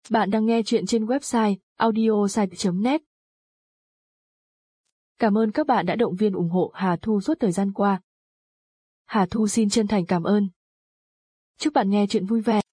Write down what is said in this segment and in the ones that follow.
Bạn đang nghe chuyện trên website audiosite.net. Cảm ơn các bạn đã động viên ủng hộ Hà Thu suốt thời gian qua. Hà Thu xin chân thành cảm ơn. Chúc bạn nghe chuyện vui vẻ.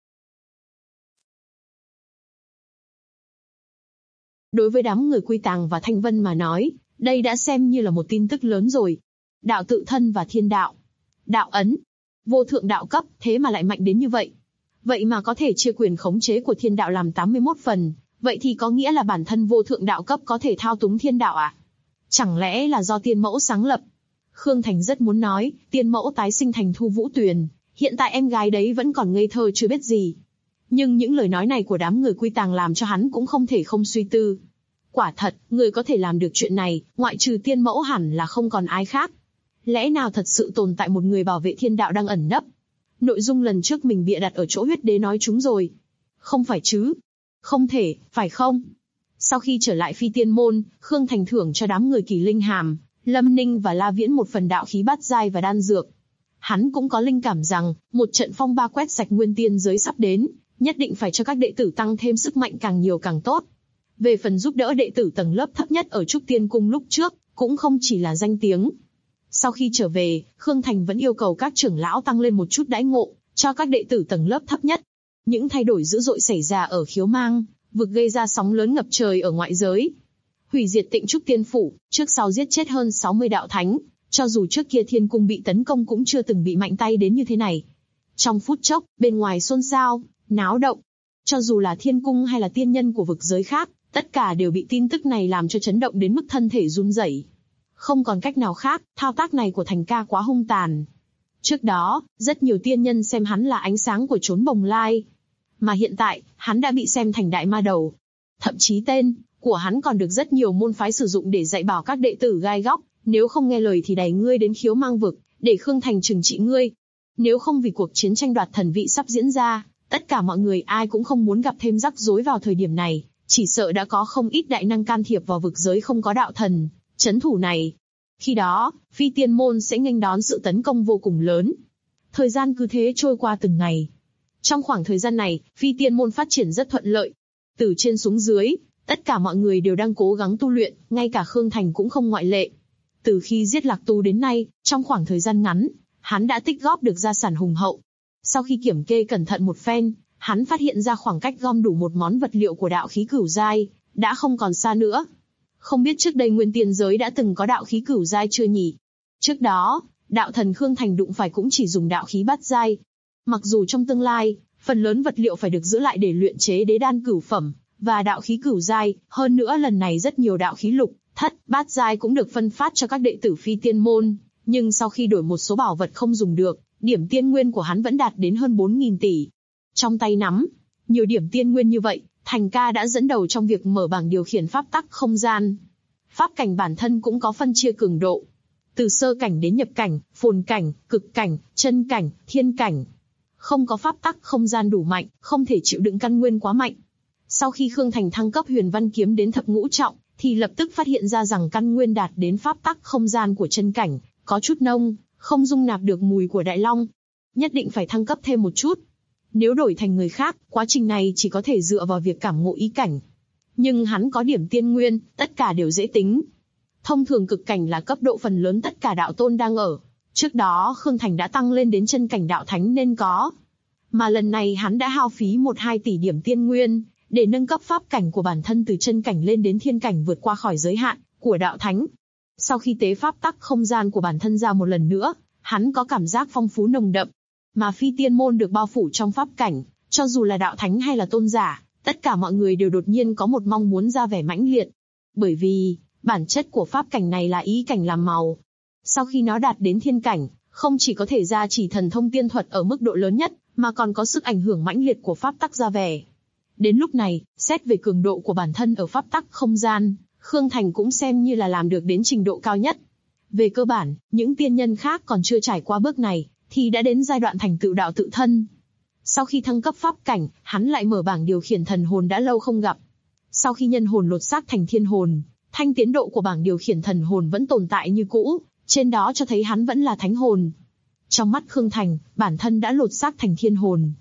Đối với đám người Quy Tàng và Thanh Vân mà nói, đây đã xem như là một tin tức lớn rồi. Đạo tự thân và thiên đạo. Đạo ấn. Vô thượng đạo cấp, thế mà lại mạnh đến như vậy. Vậy mà có thể chia quyền khống chế của thiên đạo làm 81 phần, vậy thì có nghĩa là bản thân vô thượng đạo cấp có thể thao túng thiên đạo à? Chẳng lẽ là do tiên mẫu sáng lập? Khương Thành rất muốn nói, tiên mẫu tái sinh thành Thu Vũ Tuyền, hiện tại em gái đấy vẫn còn ngây thơ chưa biết gì. Nhưng những lời nói này của đám người Quy Tàng làm cho hắn cũng không thể không suy tư. Quả thật, người có thể làm được chuyện này, ngoại trừ tiên mẫu hẳn là không còn ai khác. Lẽ nào thật sự tồn tại một người bảo vệ thiên đạo đang ẩn nấp? Nội dung lần trước mình bịa đặt ở chỗ huyết đế nói chúng rồi. Không phải chứ? Không thể, phải không? Sau khi trở lại Phi Tiên Môn, Khương Thành thưởng cho đám người Kỳ Linh Hàm, Lâm Ninh và La Viễn một phần đạo khí bát giai và đan dược. Hắn cũng có linh cảm rằng, một trận phong ba quét sạch nguyên tiên giới sắp đến, nhất định phải cho các đệ tử tăng thêm sức mạnh càng nhiều càng tốt. Về phần giúp đỡ đệ tử tầng lớp thấp nhất ở Trúc Tiên Cung lúc trước, cũng không chỉ là danh tiếng. Sau khi trở về, Khương Thành vẫn yêu cầu các trưởng lão tăng lên một chút đãi ngộ, cho các đệ tử tầng lớp thấp nhất. Những thay đổi dữ dội xảy ra ở Khiếu Mang, vực gây ra sóng lớn ngập trời ở ngoại giới. Hủy diệt Tịnh Trúc Tiên Phủ, trước sau giết chết hơn 60 đạo thánh, cho dù trước kia thiên cung bị tấn công cũng chưa từng bị mạnh tay đến như thế này. Trong phút chốc, bên ngoài xôn xao, náo động. Cho dù là thiên cung hay là tiên nhân của vực giới khác, tất cả đều bị tin tức này làm cho chấn động đến mức thân thể run rẩy. Không còn cách nào khác, thao tác này của Thành ca quá hung tàn. Trước đó, rất nhiều tiên nhân xem hắn là ánh sáng của chốn bồng lai. Mà hiện tại, hắn đã bị xem thành đại ma đầu. Thậm chí tên của hắn còn được rất nhiều môn phái sử dụng để dạy bảo các đệ tử gai góc, nếu không nghe lời thì đẩy ngươi đến Khiếu Mang vực, để Khương Thành trừng trị ngươi. Nếu không vì cuộc chiến tranh đoạt thần vị sắp diễn ra, tất cả mọi người ai cũng không muốn gặp thêm rắc rối vào thời điểm này, chỉ sợ đã có không ít đại năng can thiệp vào vực giới không có đạo thần trấn thủ này. Khi đó, Phi Tiên Môn sẽ nghênh đón sự tấn công vô cùng lớn. Thời gian cứ thế trôi qua từng ngày. Trong khoảng thời gian này, Phi Tiên Môn phát triển rất thuận lợi. Từ trên xuống dưới, tất cả mọi người đều đang cố gắng tu luyện, ngay cả Khương Thành cũng không ngoại lệ. Từ khi giết Lạc Tu đến nay, trong khoảng thời gian ngắn, hắn đã tích góp được gia sản hùng hậu. Sau khi kiểm kê cẩn thận một phen, hắn phát hiện ra khoảng cách gom đủ một món vật liệu của đạo khí cửu giai, đã không còn xa nữa. Không biết trước đây nguyên tiên giới đã từng có đạo khí cửu giai chưa nhỉ? Trước đó, đạo thần Khương Thành đụng phải cũng chỉ dùng đạo khí bát giai. Mặc dù trong tương lai, phần lớn vật liệu phải được giữ lại để luyện chế đế đan cửu phẩm, và đạo khí cửu giai, hơn nữa lần này rất nhiều đạo khí lục, thất, bát giai cũng được phân phát cho các đệ tử Phi Tiên Môn, nhưng sau khi đổi một số bảo vật không dùng được, điểm tiên nguyên của hắn vẫn đạt đến hơn 4.000 tỷ. Trong tay nắm nhiều điểm tiên nguyên như vậy, Thành ca đã dẫn đầu trong việc mở bảng điều khiển pháp tắc không gian. Pháp cảnh bản thân cũng có phân chia cường độ. Từ sơ cảnh đến nhập cảnh, phồn cảnh, cực cảnh, chân cảnh, thiên cảnh. Không có pháp tắc không gian đủ mạnh, không thể chịu đựng căn nguyên quá mạnh. Sau khi Khương Thành thăng cấp Huyền Văn Kiếm đến thập ngũ trọng, thì lập tức phát hiện ra rằng căn nguyên đạt đến pháp tắc không gian của chân cảnh, có chút nông, không dung nạp được mùi của Đại Long. Nhất định phải thăng cấp thêm một chút. Nếu đổi thành người khác, quá trình này chỉ có thể dựa vào việc cảm ngộ ý cảnh. Nhưng hắn có điểm tiên nguyên, tất cả đều dễ tính. Thông thường cực cảnh là cấp độ phần lớn tất cả đạo tôn đang ở. Trước đó Khương Thành đã tăng lên đến chân cảnh đạo thánh nên có. Mà lần này hắn đã hao phí 1-2 tỷ điểm tiên nguyên, để nâng cấp pháp cảnh của bản thân từ chân cảnh lên đến thiên cảnh vượt qua khỏi giới hạn của đạo thánh. Sau khi tế pháp tắc không gian của bản thân ra một lần nữa, hắn có cảm giác phong phú nồng đậm. Mà Phi Tiên Môn được bao phủ trong pháp cảnh, cho dù là đạo thánh hay là tôn giả, tất cả mọi người đều đột nhiên có một mong muốn ra vẻ mãnh liệt. Bởi vì, bản chất của pháp cảnh này là ý cảnh làm màu. Sau khi nó đạt đến thiên cảnh, không chỉ có thể gia trì thần thông tiên thuật ở mức độ lớn nhất, mà còn có sức ảnh hưởng mãnh liệt của pháp tắc ra vẻ. Đến lúc này, xét về cường độ của bản thân ở pháp tắc không gian, Khương Thành cũng xem như là làm được đến trình độ cao nhất. Về cơ bản, những tiên nhân khác còn chưa trải qua bước này, thì đã đến giai đoạn thành tựu đạo tự thân. Sau khi thăng cấp pháp cảnh, hắn lại mở bảng điều khiển thần hồn đã lâu không gặp. Sau khi nhân hồn lột xác thành thiên hồn, thanh tiến độ của bảng điều khiển thần hồn vẫn tồn tại như cũ, trên đó cho thấy hắn vẫn là thánh hồn. Trong mắt Khương Thành, bản thân đã lột xác thành thiên hồn.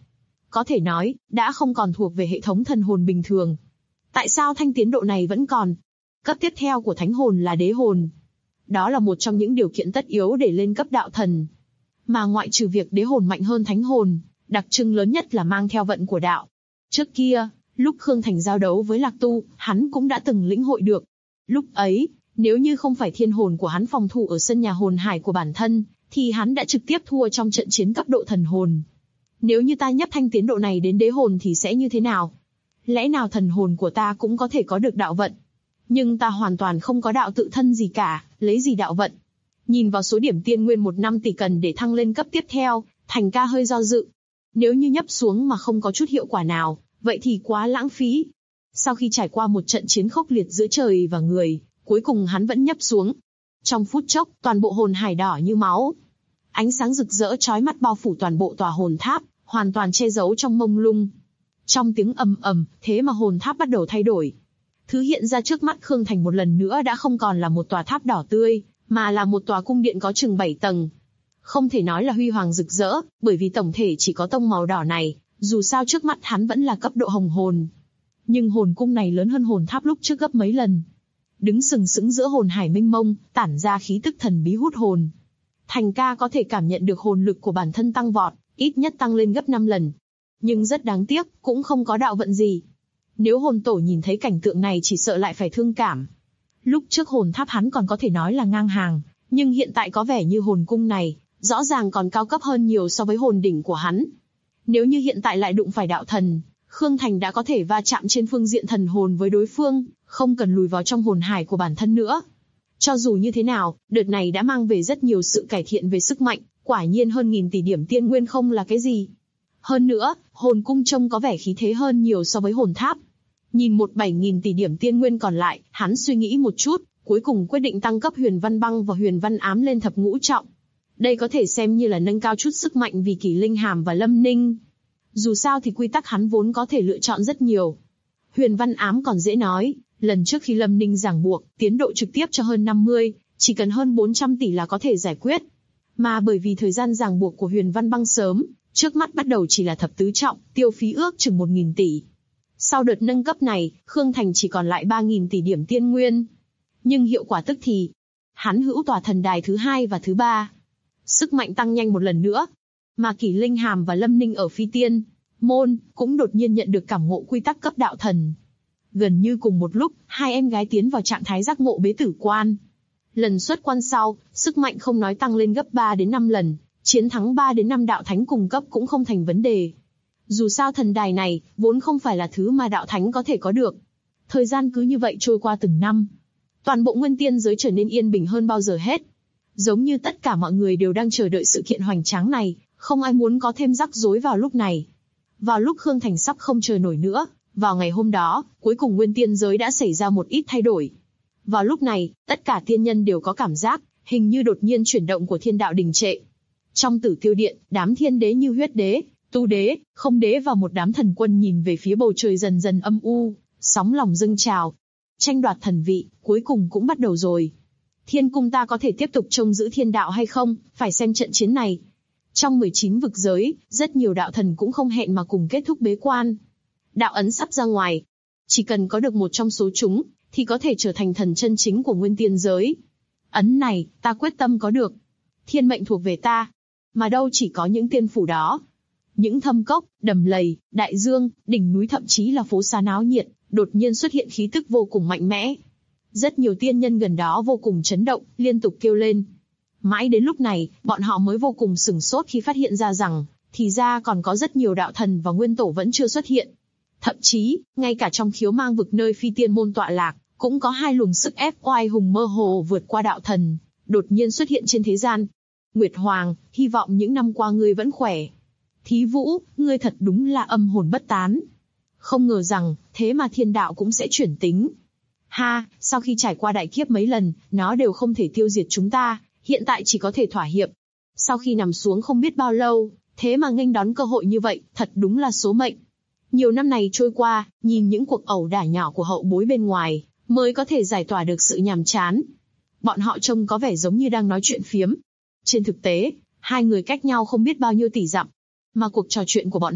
có thể nói, đã không còn thuộc về hệ thống thần hồn bình thường. Tại sao thanh tiến độ này vẫn còn? Cấp tiếp theo của thánh hồn là đế hồn. Đó là một trong những điều kiện tất yếu để lên cấp đạo thần. Mà ngoại trừ việc đế hồn mạnh hơn thánh hồn, đặc trưng lớn nhất là mang theo vận của đạo. Trước kia, lúc Khương Thành giao đấu với Lạc Tu, hắn cũng đã từng lĩnh hội được. Lúc ấy, nếu như không phải thiên hồn của hắn phòng thủ ở sân nhà hồn hải của bản thân, thì hắn đã trực tiếp thua trong trận chiến cấp độ thần hồn. Nếu như ta nhấp thanh tiến độ này đến đế hồn thì sẽ như thế nào? Lẽ nào thần hồn của ta cũng có thể có được đạo vận? Nhưng ta hoàn toàn không có đạo tự thân gì cả, lấy gì đạo vận? Nhìn vào số điểm tiên nguyên 1 năm tỷ cần để thăng lên cấp tiếp theo, Thành ca hơi do dự. Nếu như nhấp xuống mà không có chút hiệu quả nào, vậy thì quá lãng phí. Sau khi trải qua một trận chiến khốc liệt giữa trời và người, cuối cùng hắn vẫn nhấp xuống. Trong phút chốc, toàn bộ hồn hải đỏ như máu. Ánh sáng rực rỡ chói mắt bao phủ toàn bộ tòa hồn tháp, hoàn toàn che giấu trong mông lung. Trong tiếng ầm ầm, thế mà hồn tháp bắt đầu thay đổi. Thứ hiện ra trước mắt Khương Thành một lần nữa đã không còn là một tòa tháp đỏ tươi, mà là một tòa cung điện có chừng 7 tầng. Không thể nói là huy hoàng rực rỡ, bởi vì tổng thể chỉ có tông màu đỏ này, dù sao trước mắt hắn vẫn là cấp độ hồng hồn. Nhưng hồn cung này lớn hơn hồn tháp lúc trước gấp mấy lần. Đứng sừng sững giữa hồn hải mênh mông, tản ra khí tức thần bí hút hồn. Thành ca có thể cảm nhận được hồn lực của bản thân tăng vọt, ít nhất tăng lên gấp 5 lần. Nhưng rất đáng tiếc, cũng không có đạo vận gì. Nếu hồn tổ nhìn thấy cảnh tượng này chỉ sợ lại phải thương cảm. Lúc trước hồn tháp hắn còn có thể nói là ngang hàng, nhưng hiện tại có vẻ như hồn cung này, rõ ràng còn cao cấp hơn nhiều so với hồn đỉnh của hắn. Nếu như hiện tại lại đụng phải đạo thần, Khương Thành đã có thể va chạm trên phương diện thần hồn với đối phương, không cần lùi vào trong hồn hải của bản thân nữa. Cho dù như thế nào, đợt này đã mang về rất nhiều sự cải thiện về sức mạnh, quả nhiên hơn 1000 tỷ điểm tiên nguyên không là cái gì. Hơn nữa, hồn cung trông có vẻ khí thế hơn nhiều so với hồn tháp. Nhìn 7000 tỷ điểm tiên nguyên còn lại, hắn suy nghĩ một chút, cuối cùng quyết định tăng cấp huyền văn băng và huyền văn ám lên thập ngũ trọng. Đây có thể xem như là nâng cao chút sức mạnh vì Kỷ Linh Hàm và Lâm Ninh. Dù sao thì quy tắc hắn vốn có thể lựa chọn rất nhiều. Huyền văn ám còn dễ nói, lần trước khi Lâm Ninh ràng buộc, tiến độ trực tiếp cho hơn 50, chỉ cần hơn 400 tỷ là có thể giải quyết. Mà bởi vì thời gian ràng buộc của huyền văn băng sớm, trước mắt bắt đầu chỉ là thập tứ trọng, tiêu phí ước chừng 1000 tỷ. Sau đợt nâng cấp này, Khương Thành chỉ còn lại 3000 tỷ điểm tiên nguyên. Nhưng hiệu quả tức thì, hắn hữu tòa thần đài thứ 2 và thứ 3. Sức mạnh tăng nhanh một lần nữa. Mà Kỷ Linh Hàm và Lâm Ninh ở Phi Tiên Môn cũng đột nhiên nhận được cảm ngộ quy tắc cấp đạo thần. Gần như cùng một lúc, hai em gái tiến vào trạng thái giác ngộ bế tử quan. Lần xuất quan sau, sức mạnh không nói tăng lên gấp 3 đến 5 lần, chiến thắng 3 đến 5 đạo thánh cùng cấp cũng không thành vấn đề. Dù sao thần đài này, vốn không phải là thứ mà đạo thánh có thể có được. Thời gian cứ như vậy trôi qua từng năm. Toàn bộ nguyên tiên giới trở nên yên bình hơn bao giờ hết. Giống như tất cả mọi người đều đang chờ đợi sự kiện hoành tráng này, không ai muốn có thêm rắc rối vào lúc này. Vào lúc Khương Thành sắp không chờ nổi nữa, vào ngày hôm đó, cuối cùng nguyên tiên giới đã xảy ra một ít thay đổi. Vào lúc này, tất cả tiên nhân đều có cảm giác, hình như đột nhiên chuyển động của thiên đạo đình trệ. Trong Tử Tiêu Điện, đám thiên đế như Huyết Đế, Tu Đế, Không Đế và một đám thần quân nhìn về phía bầu trời dần dần âm u, sóng lòng dâng trào. Tranh đoạt thần vị, cuối cùng cũng bắt đầu rồi. Thiên cung ta có thể tiếp tục trông giữ thiên đạo hay không, phải xem trận chiến này. Trong 19 vực giới, rất nhiều đạo thần cũng không hẹn mà cùng kết thúc bế quan. Đạo ấn sắp ra ngoài. Chỉ cần có được một trong số chúng, thì có thể trở thành thần chân chính của nguyên tiên giới. Ấn này, ta quyết tâm có được. Thiên mệnh thuộc về ta. Mà đâu chỉ có những tiên phủ đó. Những thâm cốc, đầm lầy, đại dương, đỉnh núi thậm chí là phố xá náo nhiệt, đột nhiên xuất hiện khí tức vô cùng mạnh mẽ. Rất nhiều tiên nhân gần đó vô cùng chấn động, liên tục kêu lên. Mãi đến lúc này, bọn họ mới vô cùng sửng sốt khi phát hiện ra rằng, thì ra còn có rất nhiều đạo thần và nguyên tổ vẫn chưa xuất hiện. Thậm chí, ngay cả trong Khiếu Mang vực nơi Phi Tiên Môn tọa lạc, cũng có hai luồng sức ép oai hùng mơ hồ vượt qua đạo thần, đột nhiên xuất hiện trên thế gian. Nguyệt Hoàng, hy vọng những năm qua ngươi vẫn khỏe. Thí Vũ, ngươi thật đúng là âm hồn bất tán. Không ngờ rằng, thế mà thiên đạo cũng sẽ chuyển tính. Ha, sau khi trải qua đại kiếp mấy lần, nó đều không thể tiêu diệt chúng ta, hiện tại chỉ có thể thỏa hiệp. Sau khi nằm xuống không biết bao lâu, thế mà nghênh đón cơ hội như vậy, thật đúng là số mệnh. Nhiều năm này trôi qua, nhìn những cuộc ẩu đả nhỏ của hậu bối bên ngoài, mới có thể giải tỏa được sự nhàm chán. Bọn họ trông có vẻ giống như đang nói chuyện phiếm. Trên thực tế, hai người cách nhau không biết bao nhiêu tỷ dặm. Mà cuộc trò chuyện của bọn họ,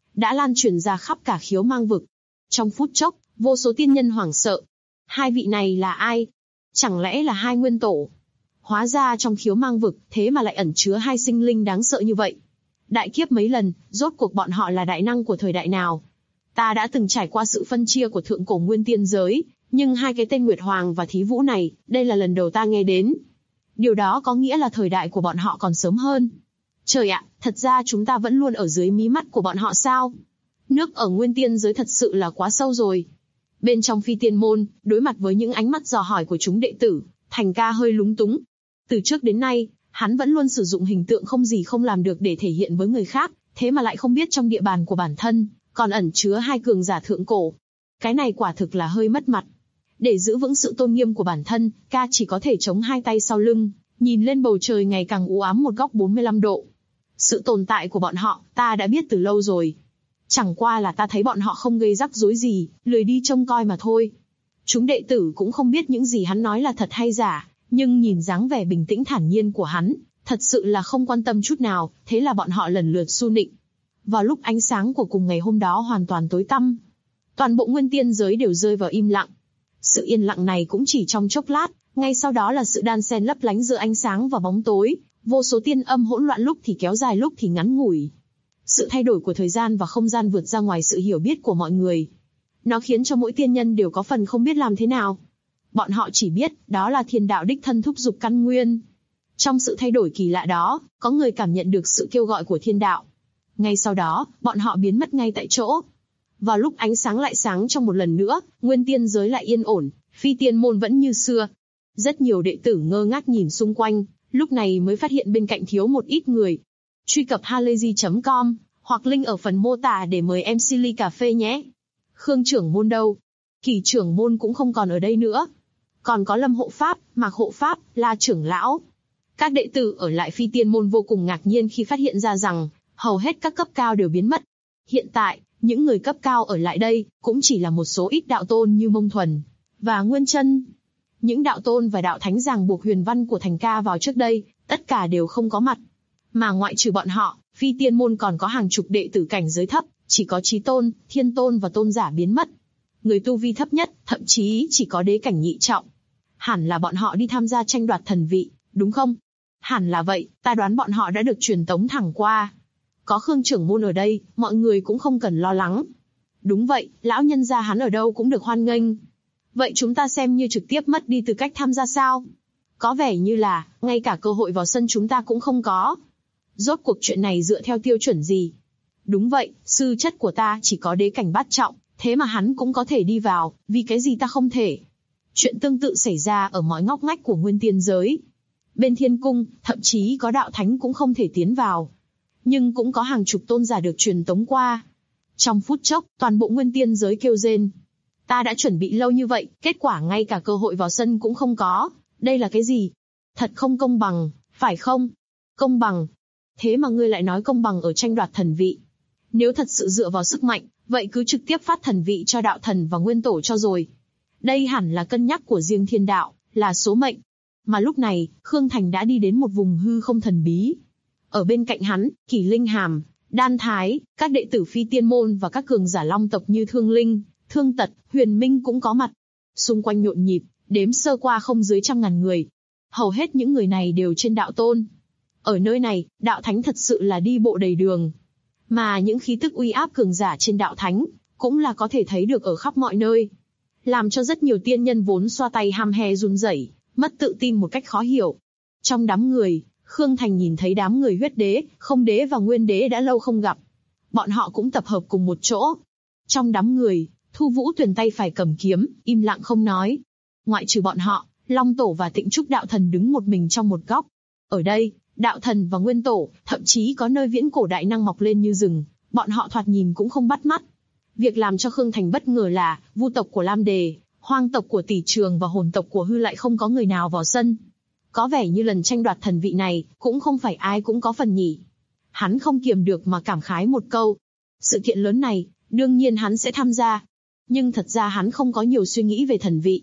đã lan truyền ra khắp cả khiếu mang vực. Trong phút chốc, vô số tiên nhân hoảng sợ. Hai vị này là ai? Chẳng lẽ là hai nguyên tổ? Hóa ra trong khiếu mang vực, thế mà lại ẩn chứa hai sinh linh đáng sợ như vậy. Đại kiếp mấy lần, rốt cuộc bọn họ là đại năng của thời đại nào? Ta đã từng trải qua sự phân chia của thượng cổ nguyên tiên giới, nhưng hai cái tên Nguyệt Hoàng và Thí Vũ này, đây là lần đầu ta nghe đến. Điều đó có nghĩa là thời đại của bọn họ còn sớm hơn. Trời ạ, thật ra chúng ta vẫn luôn ở dưới mí mắt của bọn họ sao? Nước ở nguyên tiên giới thật sự là quá sâu rồi. Bên trong Phi Tiên Môn, đối mặt với những ánh mắt dò hỏi của chúng đệ tử, Thành Ca hơi lúng túng. Từ trước đến nay, hắn vẫn luôn sử dụng hình tượng không gì không làm được để thể hiện với người khác, thế mà lại không biết trong địa bàn của bản thân, còn ẩn chứa hai cường giả thượng cổ. Cái này quả thực là hơi mất mặt. Để giữ vững sự tôn nghiêm của bản thân, ca chỉ có thể chống hai tay sau lưng, nhìn lên bầu trời ngày càng u ám một góc 45 độ. Sự tồn tại của bọn họ, ta đã biết từ lâu rồi. Chẳng qua là ta thấy bọn họ không gây rắc rối gì, lười đi trông coi mà thôi. Chúng đệ tử cũng không biết những gì hắn nói là thật hay giả, nhưng nhìn dáng vẻ bình tĩnh thản nhiên của hắn, thật sự là không quan tâm chút nào, thế là bọn họ lần lượt su nịnh. Vào lúc ánh sáng của cùng ngày hôm đó hoàn toàn tối tăm, toàn bộ nguyên tiên giới đều rơi vào im lặng. Sự yên lặng này cũng chỉ trong chốc lát, ngay sau đó là sự đan xen lấp lánh giữa ánh sáng và bóng tối, vô số tiên âm hỗn loạn lúc thì kéo dài lúc thì ngắn ngủi. Sự thay đổi của thời gian và không gian vượt ra ngoài sự hiểu biết của mọi người. Nó khiến cho mỗi tiên nhân đều có phần không biết làm thế nào. Bọn họ chỉ biết, đó là thiên đạo đích thân thúc giục căn nguyên. Trong sự thay đổi kỳ lạ đó, có người cảm nhận được sự kêu gọi của thiên đạo. Ngay sau đó, bọn họ biến mất ngay tại chỗ. Vào lúc ánh sáng lại sáng trong một lần nữa, nguyên tiên giới lại yên ổn, Phi Tiên Môn vẫn như xưa. Rất nhiều đệ tử ngơ ngác nhìn xung quanh, lúc này mới phát hiện bên cạnh thiếu một ít người. Truy cập halayzi.com, hoặc link ở phần mô tả để mời MC ly cà phê nhé. Khương trưởng môn đâu? Kỳ trưởng môn cũng không còn ở đây nữa. Còn có Lâm hộ pháp, Mạc hộ pháp, La trưởng lão. Các đệ tử ở lại Phi Tiên Môn vô cùng ngạc nhiên khi phát hiện ra rằng, hầu hết các cấp cao đều biến mất. Hiện tại, những người cấp cao ở lại đây, cũng chỉ là một số ít đạo tôn như Mông Thuần và Nguyên Chân. Những đạo tôn và đạo thánh ràng buộc huyền văn của Thành Ca vào trước đây, tất cả đều không có mặt. Mà ngoại trừ bọn họ, Phi Tiên Môn còn có hàng chục đệ tử cảnh giới thấp, chỉ có Chí Tôn, Thiên Tôn và Tôn giả biến mất. Người tu vi thấp nhất, thậm chí chỉ có đế cảnh nhị trọng. Hẳn là bọn họ đi tham gia tranh đoạt thần vị, đúng không? Hẳn là vậy, ta đoán bọn họ đã được truyền tống thẳng qua. Có Khương trưởng môn ở đây, mọi người cũng không cần lo lắng. Đúng vậy, lão nhân gia hắn ở đâu cũng được hoan nghênh. Vậy chúng ta xem như trực tiếp mất đi tư cách tham gia sao? Có vẻ như là, ngay cả cơ hội vào sân chúng ta cũng không có. Rốt cuộc chuyện này dựa theo tiêu chuẩn gì? Đúng vậy, sư chất của ta chỉ có đế cảnh bát trọng, thế mà hắn cũng có thể đi vào, vì cái gì ta không thể? Chuyện tương tự xảy ra ở mọi ngóc ngách của nguyên tiên giới. Bên thiên cung, thậm chí có đạo thánh cũng không thể tiến vào. Nhưng cũng có hàng chục tôn giả được truyền tống qua. Trong phút chốc, toàn bộ nguyên tiên giới kêu rên. Ta đã chuẩn bị lâu như vậy, kết quả ngay cả cơ hội vào sân cũng không có. Đây là cái gì? Thật không công bằng, phải không? Công bằng. Thế mà ngươi lại nói công bằng ở tranh đoạt thần vị. Nếu thật sự dựa vào sức mạnh, vậy cứ trực tiếp phát thần vị cho đạo thần và nguyên tổ cho rồi. Đây hẳn là cân nhắc của riêng thiên đạo, là số mệnh. Mà lúc này, Khương Thành đã đi đến một vùng hư không thần bí. Ở bên cạnh hắn, Kỷ Linh Hàm, Đan Thái, các đệ tử Phi Tiên Môn và các cường giả long tộc như Thương Linh, Thương Tật, Huyền Minh cũng có mặt. Xung quanh nhộn nhịp, đếm sơ qua không dưới 100.000 người. Hầu hết những người này đều trên đạo tôn. Ở nơi này, đạo thánh thật sự là đi bộ đầy đường. Mà những khí tức uy áp cường giả trên đạo thánh, cũng là có thể thấy được ở khắp mọi nơi. Làm cho rất nhiều tiên nhân vốn xoa tay hăm he run rẩy, mất tự tin một cách khó hiểu. Trong đám người, Khương Thành nhìn thấy đám người huyết đế, không đế và nguyên đế đã lâu không gặp. Bọn họ cũng tập hợp cùng một chỗ. Trong đám người, Thu Vũ Tuyền tay phải cầm kiếm, im lặng không nói. Ngoại trừ bọn họ, Long Tổ và Tịnh Trúc Đạo Thần đứng một mình trong một góc. Ở đây, Đạo Thần và Nguyên Tổ, thậm chí có nơi viễn cổ đại năng mọc lên như rừng, bọn họ thoạt nhìn cũng không bắt mắt. Việc làm cho Khương Thành bất ngờ là, Vu tộc của Lam Đề, Hoang tộc của Tỷ Trường và Hồn tộc của Hư lại không có người nào vào sân. Có vẻ như lần tranh đoạt thần vị này, cũng không phải ai cũng có phần nhỉ. Hắn không kiềm được mà cảm khái một câu. Sự kiện lớn này, đương nhiên hắn sẽ tham gia. Nhưng thật ra hắn không có nhiều suy nghĩ về thần vị.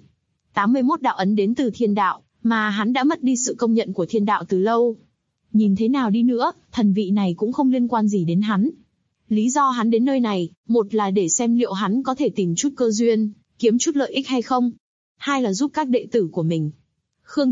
81 đạo ấn đến từ thiên đạo, mà hắn đã mất đi sự công nhận của thiên đạo từ lâu. Nhìn thế nào đi nữa, thần vị này cũng không liên quan gì đến hắn. Lý do hắn đến nơi này, một là để xem liệu hắn có thể tìm chút cơ duyên, kiếm chút lợi ích hay không. Hai là giúp các đệ tử của mình. Khương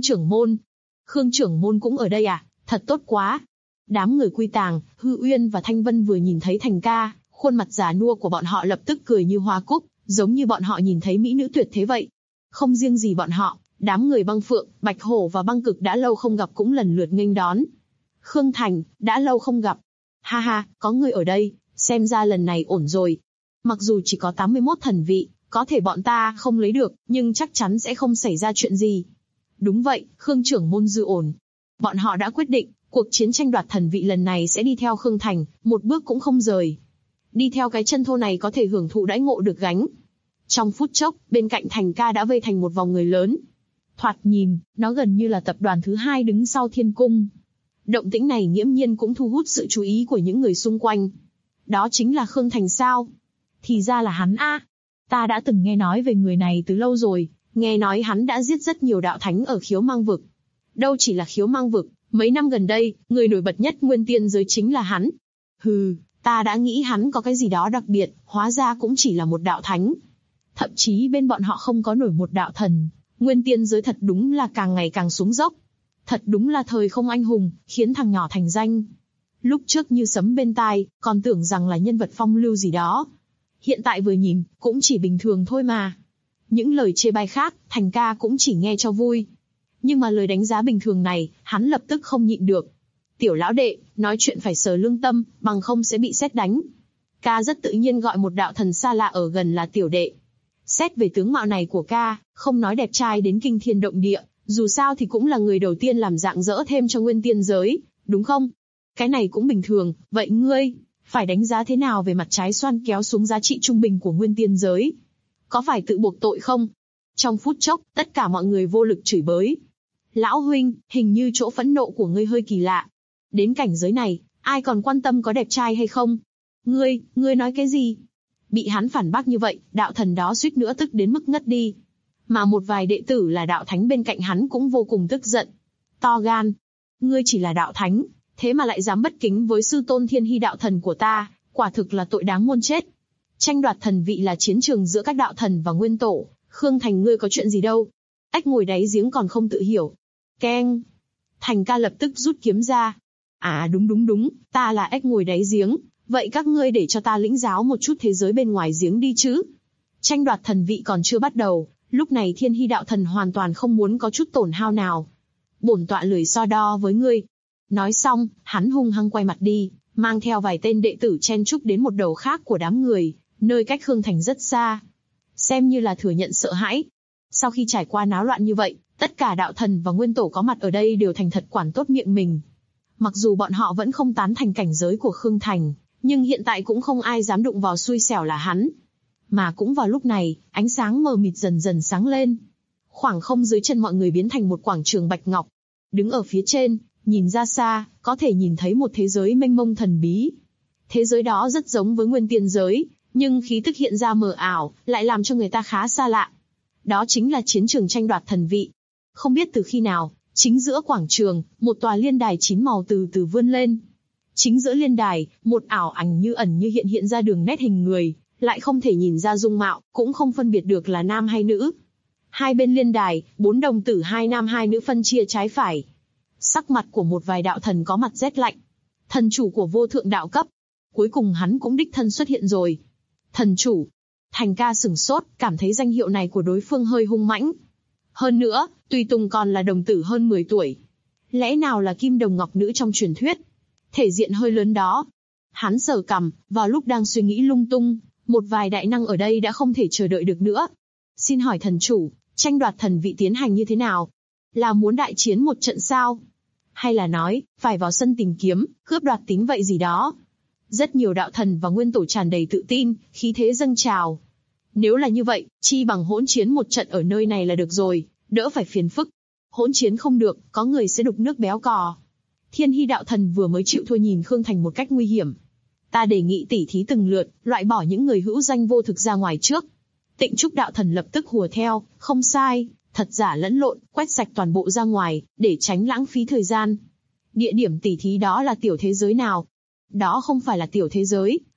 trưởng môn cũng ở đây à, thật tốt quá. Đám người Quy Tàng, Hư Uyên và Thanh Vân vừa nhìn thấy Thành ca, khuôn mặt già nua của bọn họ lập tức cười như hoa cúc, giống như bọn họ nhìn thấy mỹ nữ tuyệt thế vậy. Không riêng gì bọn họ, đám người Băng Phượng, Bạch Hổ và Băng Cực đã lâu không gặp cũng lần lượt nghênh đón. Khương Thành, đã lâu không gặp. Ha ha, có người ở đây, xem ra lần này ổn rồi. Mặc dù chỉ có 81 thần vị, có thể bọn ta không lấy được, nhưng chắc chắn sẽ không xảy ra chuyện gì. Đúng vậy, Khương trưởng môn dư ổn. Bọn họ đã quyết định, cuộc chiến tranh đoạt thần vị lần này sẽ đi theo Khương Thành, một bước cũng không rời. Đi theo cái chân thô này có thể hưởng thụ đãi ngộ được gánh. Trong phút chốc, bên cạnh Thành ca đã vây thành một vòng người lớn. Thoạt nhìn, nó gần như là tập đoàn thứ hai đứng sau Thiên Cung. Động tĩnh này nghiễm nhiên cũng thu hút sự chú ý của những người xung quanh. Đó chính là Khương Thành sao? Thì ra là hắn a. Ta đã từng nghe nói về người này từ lâu rồi, nghe nói hắn đã giết rất nhiều đạo thánh ở Khiếu Mang vực. Đâu chỉ là Khiếu Mang vực, mấy năm gần đây, người nổi bật nhất Nguyên Tiên giới chính là hắn. Hừ, ta đã nghĩ hắn có cái gì đó đặc biệt, hóa ra cũng chỉ là một đạo thánh. Thậm chí bên bọn họ không có nổi một đạo thần, Nguyên Tiên giới thật đúng là càng ngày càng xuống dốc. Thật đúng là thời không anh hùng, khiến thằng nhỏ thành danh. Lúc trước như sấm bên tai, còn tưởng rằng là nhân vật phong lưu gì đó. Hiện tại vừa nhìn, cũng chỉ bình thường thôi mà. Những lời chê bai khác, Thành ca cũng chỉ nghe cho vui. Nhưng mà lời đánh giá bình thường này, hắn lập tức không nhịn được. Tiểu lão đệ, nói chuyện phải sờ lương tâm, bằng không sẽ bị sét đánh. Ca rất tự nhiên gọi một đạo thần xa lạ ở gần là tiểu đệ. Xét về tướng mạo này của ca, không nói đẹp trai đến kinh thiên động địa, dù sao thì cũng là người đầu tiên làm rạng rỡ thêm cho Nguyên Tiên giới, đúng không? Cái này cũng bình thường, vậy ngươi, phải đánh giá thế nào về mặt trái xoan kéo xuống giá trị trung bình của Nguyên Tiên giới? Có phải tự buộc tội không? Trong phút chốc, tất cả mọi người vô lực chửi bới. Lão huynh, hình như chỗ phẫn nộ của ngươi hơi kỳ lạ. Đến cảnh giới này, ai còn quan tâm có đẹp trai hay không? Ngươi nói cái gì? Bị hắn phản bác như vậy, đạo thần đó suýt nữa tức đến mức ngất đi. Mà một vài đệ tử là đạo thánh bên cạnh hắn cũng vô cùng tức giận. To gan. Ngươi chỉ là đạo thánh, thế mà lại dám bất kính với sư tôn Thiên Hy đạo thần của ta, quả thực là tội đáng muôn chết. Tranh đoạt thần vị là chiến trường giữa các đạo thần và nguyên tổ, Khương Thành ngươi có chuyện gì đâu. Ếch ngồi đáy giếng còn không tự hiểu. Keng. Thành ca lập tức rút kiếm ra. À đúng, ta là ếch ngồi đáy giếng, vậy các ngươi để cho ta lĩnh giáo một chút thế giới bên ngoài giếng đi chứ. Tranh đoạt thần vị còn chưa bắt đầu, lúc này Thiên Hy đạo thần hoàn toàn không muốn có chút tổn hao nào. Bổn tọa lười so đo với ngươi. Nói xong, hắn hung hăng quay mặt đi, mang theo vài tên đệ tử chen chúc đến một đầu khác của đám người, nơi cách Khương Thành rất xa. Xem như là thừa nhận sợ hãi. Sau khi trải qua náo loạn như vậy, tất cả đạo thần và nguyên tổ có mặt ở đây đều thành thật quản tốt miệng mình. Mặc dù bọn họ vẫn không tán thành cảnh giới của Khương Thành, nhưng hiện tại cũng không ai dám đụng vào xui xẻo là hắn. Mà cũng vào lúc này, ánh sáng mờ mịt dần dần sáng lên. Khoảng không dưới chân mọi người biến thành một quảng trường bạch ngọc. Đứng ở phía trên, nhìn ra xa, có thể nhìn thấy một thế giới mênh mông thần bí. Thế giới đó rất giống với Nguyên Tiên giới, nhưng khí tức hiện ra mờ ảo, lại làm cho người ta khá xa lạ. Đó chính là chiến trường tranh đoạt thần vị. Không biết từ khi nào, chính giữa quảng trường, một tòa liên đài 9 màu từ từ vươn lên. Chính giữa liên đài, một ảo ảnh như ẩn như hiện ra đường nét hình người, lại không thể nhìn ra dung mạo, cũng không phân biệt được là nam hay nữ. Hai bên liên đài, 4 đồng tử 2 nam 2 nữ phân chia trái phải. Sắc mặt của một vài đạo thần có mặt rét lạnh. Thần chủ của vô thượng đạo cấp. Cuối cùng hắn cũng đích thân xuất hiện rồi. Thần chủ. Thành ca sửng sốt, cảm thấy danh hiệu này của đối phương hơi hung mãnh. Hơn nữa, tùy tùng còn là đồng tử hơn 10 tuổi. Lẽ nào là kim đồng ngọc nữ trong truyền thuyết? Thể diện hơi lớn đó. Hắn sờ cằm, vào lúc đang suy nghĩ lung tung, một vài đại năng ở đây đã không thể chờ đợi được nữa. Xin hỏi thần chủ, tranh đoạt thần vị tiến hành như thế nào? Là muốn đại chiến một trận sao? Hay là nói, phải vào sân tìm kiếm, cướp đoạt tính vậy gì đó? Rất nhiều đạo thần và nguyên tổ tràn đầy tự tin, khí thế dâng trào. Nếu là như vậy, chi bằng hỗn chiến một trận ở nơi này là được rồi, đỡ phải phiền phức. Hỗn chiến không được, có người sẽ đục nước béo cò. Thiên Hy đạo thần vừa mới chịu thua nhìn Khương Thành một cách nguy hiểm. Ta đề nghị tỉ thí từng lượt, loại bỏ những người hữu danh vô thực ra ngoài trước. Tịnh Trúc đạo thần lập tức hùa theo, không sai, thật giả lẫn lộn, quét sạch toàn bộ ra ngoài, để tránh lãng phí thời gian. Địa điểm tỉ thí đó là tiểu thế giới nào? Đó không phải là tiểu thế giới,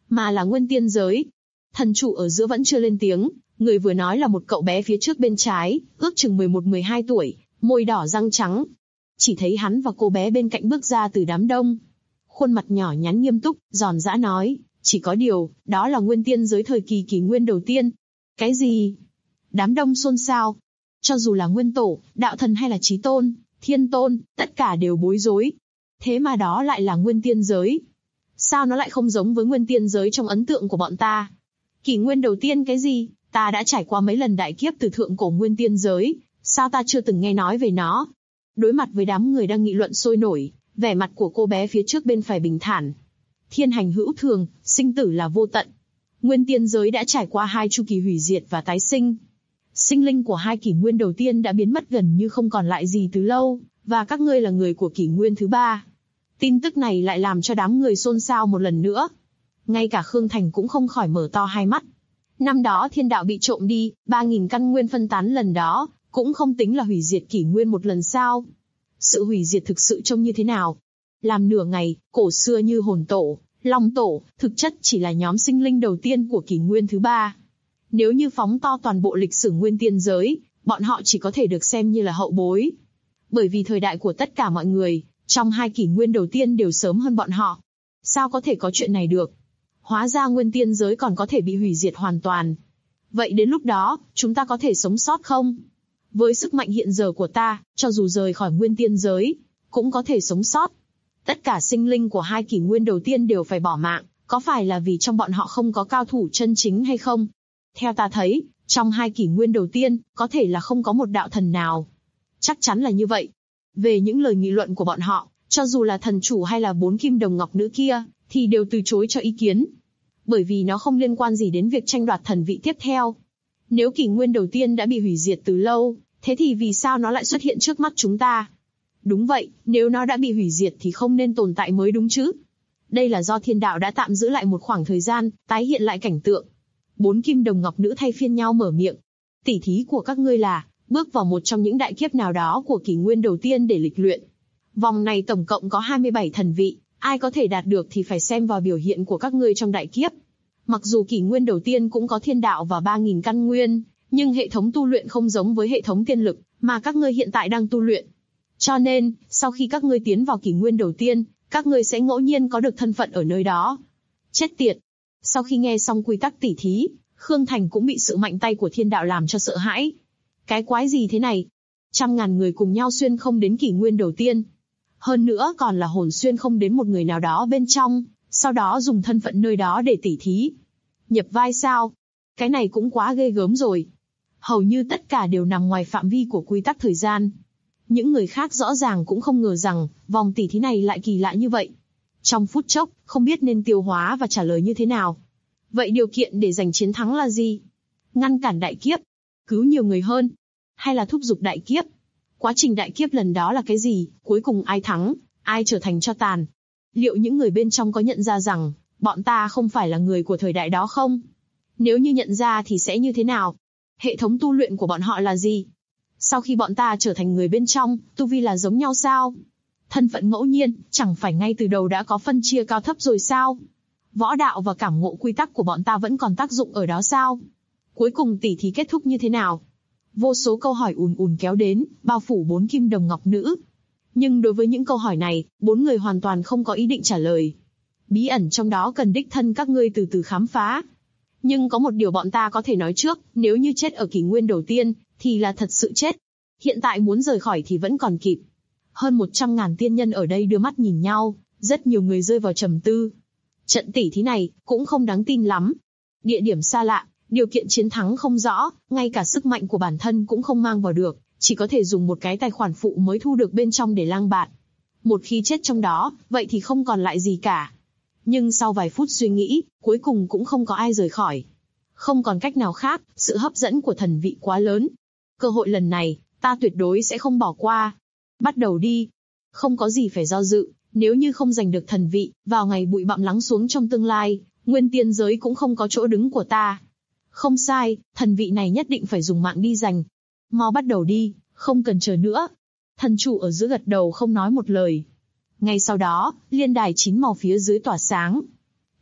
mà là nguyên tiên giới. Thần chủ ở giữa vẫn chưa lên tiếng, người vừa nói là một cậu bé phía trước bên trái, ước chừng 11-12 tuổi, môi đỏ răng trắng. Chỉ thấy hắn và cô bé bên cạnh bước ra từ đám đông. Khuôn mặt nhỏ nhắn nghiêm túc, giòn giã nói, chỉ có điều, đó là nguyên tiên giới thời kỳ kỷ nguyên đầu tiên. Cái gì? Đám đông xôn xao. Cho dù là nguyên tổ, đạo thần hay là chí tôn, thiên tôn, tất cả đều bối rối. Thế mà đó lại là nguyên tiên giới. Sao nó lại không giống với nguyên tiên giới trong ấn tượng của bọn ta? Kỷ nguyên đầu tiên cái gì? Ta đã trải qua mấy lần đại kiếp từ thượng cổ nguyên tiên giới, sao ta chưa từng nghe nói về nó? Đối mặt với đám người đang nghị luận sôi nổi, vẻ mặt của cô bé phía trước bên phải bình thản. Thiên hành hữu thường, sinh tử là vô tận. Nguyên tiên giới đã trải qua 2 chu kỳ hủy diệt và tái sinh. Sinh linh của 2 kỷ nguyên đầu tiên đã biến mất gần như không còn lại gì từ lâu, và các ngươi là người của kỷ nguyên thứ 3. Tin tức này lại làm cho đám người xôn xao một lần nữa. Ngay cả Khương Thành cũng không khỏi mở to hai mắt. Năm đó thiên đạo bị trộm đi, 3.000 căn nguyên phân tán lần đó, cũng không tính là hủy diệt kỷ nguyên một lần sao? Sự hủy diệt thực sự trông như thế nào? Làm nửa ngày, cổ xưa như hồn tổ, long tổ, thực chất chỉ là nhóm sinh linh đầu tiên của kỷ nguyên thứ 3. Nếu như phóng to toàn bộ lịch sử nguyên tiên giới, bọn họ chỉ có thể được xem như là hậu bối. Bởi vì thời đại của tất cả mọi người, trong 2 kỷ nguyên đầu tiên đều sớm hơn bọn họ. Sao có thể có chuyện này được? Hóa ra nguyên tiên giới còn có thể bị hủy diệt hoàn toàn. Vậy đến lúc đó, chúng ta có thể sống sót không? Với sức mạnh hiện giờ của ta, cho dù rời khỏi nguyên tiên giới, cũng có thể sống sót. Tất cả sinh linh của 2 kỷ nguyên đầu tiên đều phải bỏ mạng, có phải là vì trong bọn họ không có cao thủ chân chính hay không? Theo ta thấy, trong 2 kỷ nguyên đầu tiên, có thể là không có một đạo thần nào. Chắc chắn là như vậy. Về những lời nghị luận của bọn họ, cho dù là thần chủ hay là 4 kim đồng ngọc nữ kia, thì đều từ chối cho ý kiến. Bởi vì nó không liên quan gì đến việc tranh đoạt thần vị tiếp theo. Nếu kỷ nguyên đầu tiên đã bị hủy diệt từ lâu, thế thì vì sao nó lại xuất hiện trước mắt chúng ta? Đúng vậy, nếu nó đã bị hủy diệt thì không nên tồn tại mới đúng chứ. Đây là do thiên đạo đã tạm giữ lại một khoảng thời gian, tái hiện lại cảnh tượng. 4 kim đồng ngọc nữ thay phiên nhau mở miệng. Tỉ thí của các ngươi là bước vào một trong những đại kiếp nào đó của kỷ nguyên đầu tiên để lịch luyện. Vòng này tổng cộng có 27 thần vị, ai có thể đạt được thì phải xem vào biểu hiện của các ngươi trong đại kiếp. Mặc dù kỷ nguyên đầu tiên cũng có thiên đạo và 3.000 căn nguyên, nhưng hệ thống tu luyện không giống với hệ thống tiên lực mà các ngươi hiện tại đang tu luyện. Cho nên, sau khi các ngươi tiến vào kỷ nguyên đầu tiên, các ngươi sẽ ngẫu nhiên có được thân phận ở nơi đó. Chết tiệt! Sau khi nghe xong quy tắc tỉ thí, Khương Thành cũng bị sự mạnh tay của thiên đạo làm cho sợ hãi. Cái quái gì thế này? 100.000 người cùng nhau xuyên không đến kỷ nguyên đầu tiên. Hơn nữa còn là hồn xuyên không đến một người nào đó bên trong, sau đó dùng thân phận nơi đó để tỉ thí. Nhập vai sao? Cái này cũng quá ghê gớm rồi. Hầu như tất cả đều nằm ngoài phạm vi của quy tắc thời gian. Những người khác rõ ràng cũng không ngờ rằng, vòng tỉ thí này lại kỳ lạ như vậy. Trong phút chốc, không biết nên tiêu hóa và trả lời như thế nào. Vậy điều kiện để giành chiến thắng là gì? Ngăn cản đại kiếp? Cứu nhiều người hơn? Hay là thúc giục đại kiếp? Quá trình đại kiếp lần đó là cái gì? Cuối cùng ai thắng, ai trở thành tro tàn? Liệu những người bên trong có nhận ra rằng, bọn ta không phải là người của thời đại đó không? Nếu như nhận ra thì sẽ như thế nào? Hệ thống tu luyện của bọn họ là gì? Sau khi bọn ta trở thành người bên trong, tu vi là giống nhau sao? Thân phận ngẫu nhiên, chẳng phải ngay từ đầu đã có phân chia cao thấp rồi sao? Võ đạo và cảm ngộ quy tắc của bọn ta vẫn còn tác dụng ở đó sao? Cuối cùng tỉ thí kết thúc như thế nào? Vô số câu hỏi ùn ùn kéo đến, bao phủ 4 kim đồng ngọc nữ. Nhưng đối với những câu hỏi này, 4 người hoàn toàn không có ý định trả lời. Bí ẩn trong đó cần đích thân các ngươi từ từ khám phá. Nhưng có một điều bọn ta có thể nói trước, nếu như chết ở kỷ nguyên đầu tiên, thì là thật sự chết. Hiện tại muốn rời khỏi thì vẫn còn kịp. Hơn 100.000 tiên nhân ở đây đưa mắt nhìn nhau, rất nhiều người rơi vào trầm tư. Trận tỉ thí này cũng không đáng tin lắm. Địa điểm xa lạ, điều kiện chiến thắng không rõ, ngay cả sức mạnh của bản thân cũng không mang vào được, chỉ có thể dùng một cái tài khoản phụ mới thu được bên trong để lang bạt. Một khi chết trong đó, vậy thì không còn lại gì cả. Nhưng sau vài phút suy nghĩ, cuối cùng cũng không có ai rời khỏi. Không còn cách nào khác, sự hấp dẫn của thần vị quá lớn. Cơ hội lần này, ta tuyệt đối sẽ không bỏ qua. Bắt đầu đi. Không có gì phải do dự, nếu như không giành được thần vị, vào ngày bụi bặm lắng xuống trong tương lai, nguyên tiên giới cũng không có chỗ đứng của ta. Không sai, thần vị này nhất định phải dùng mạng đi giành. Mau bắt đầu đi, không cần chờ nữa. Thần chủ ở giữa gật đầu không nói một lời. Ngay sau đó, liên đài 9 màu phía dưới tỏa sáng.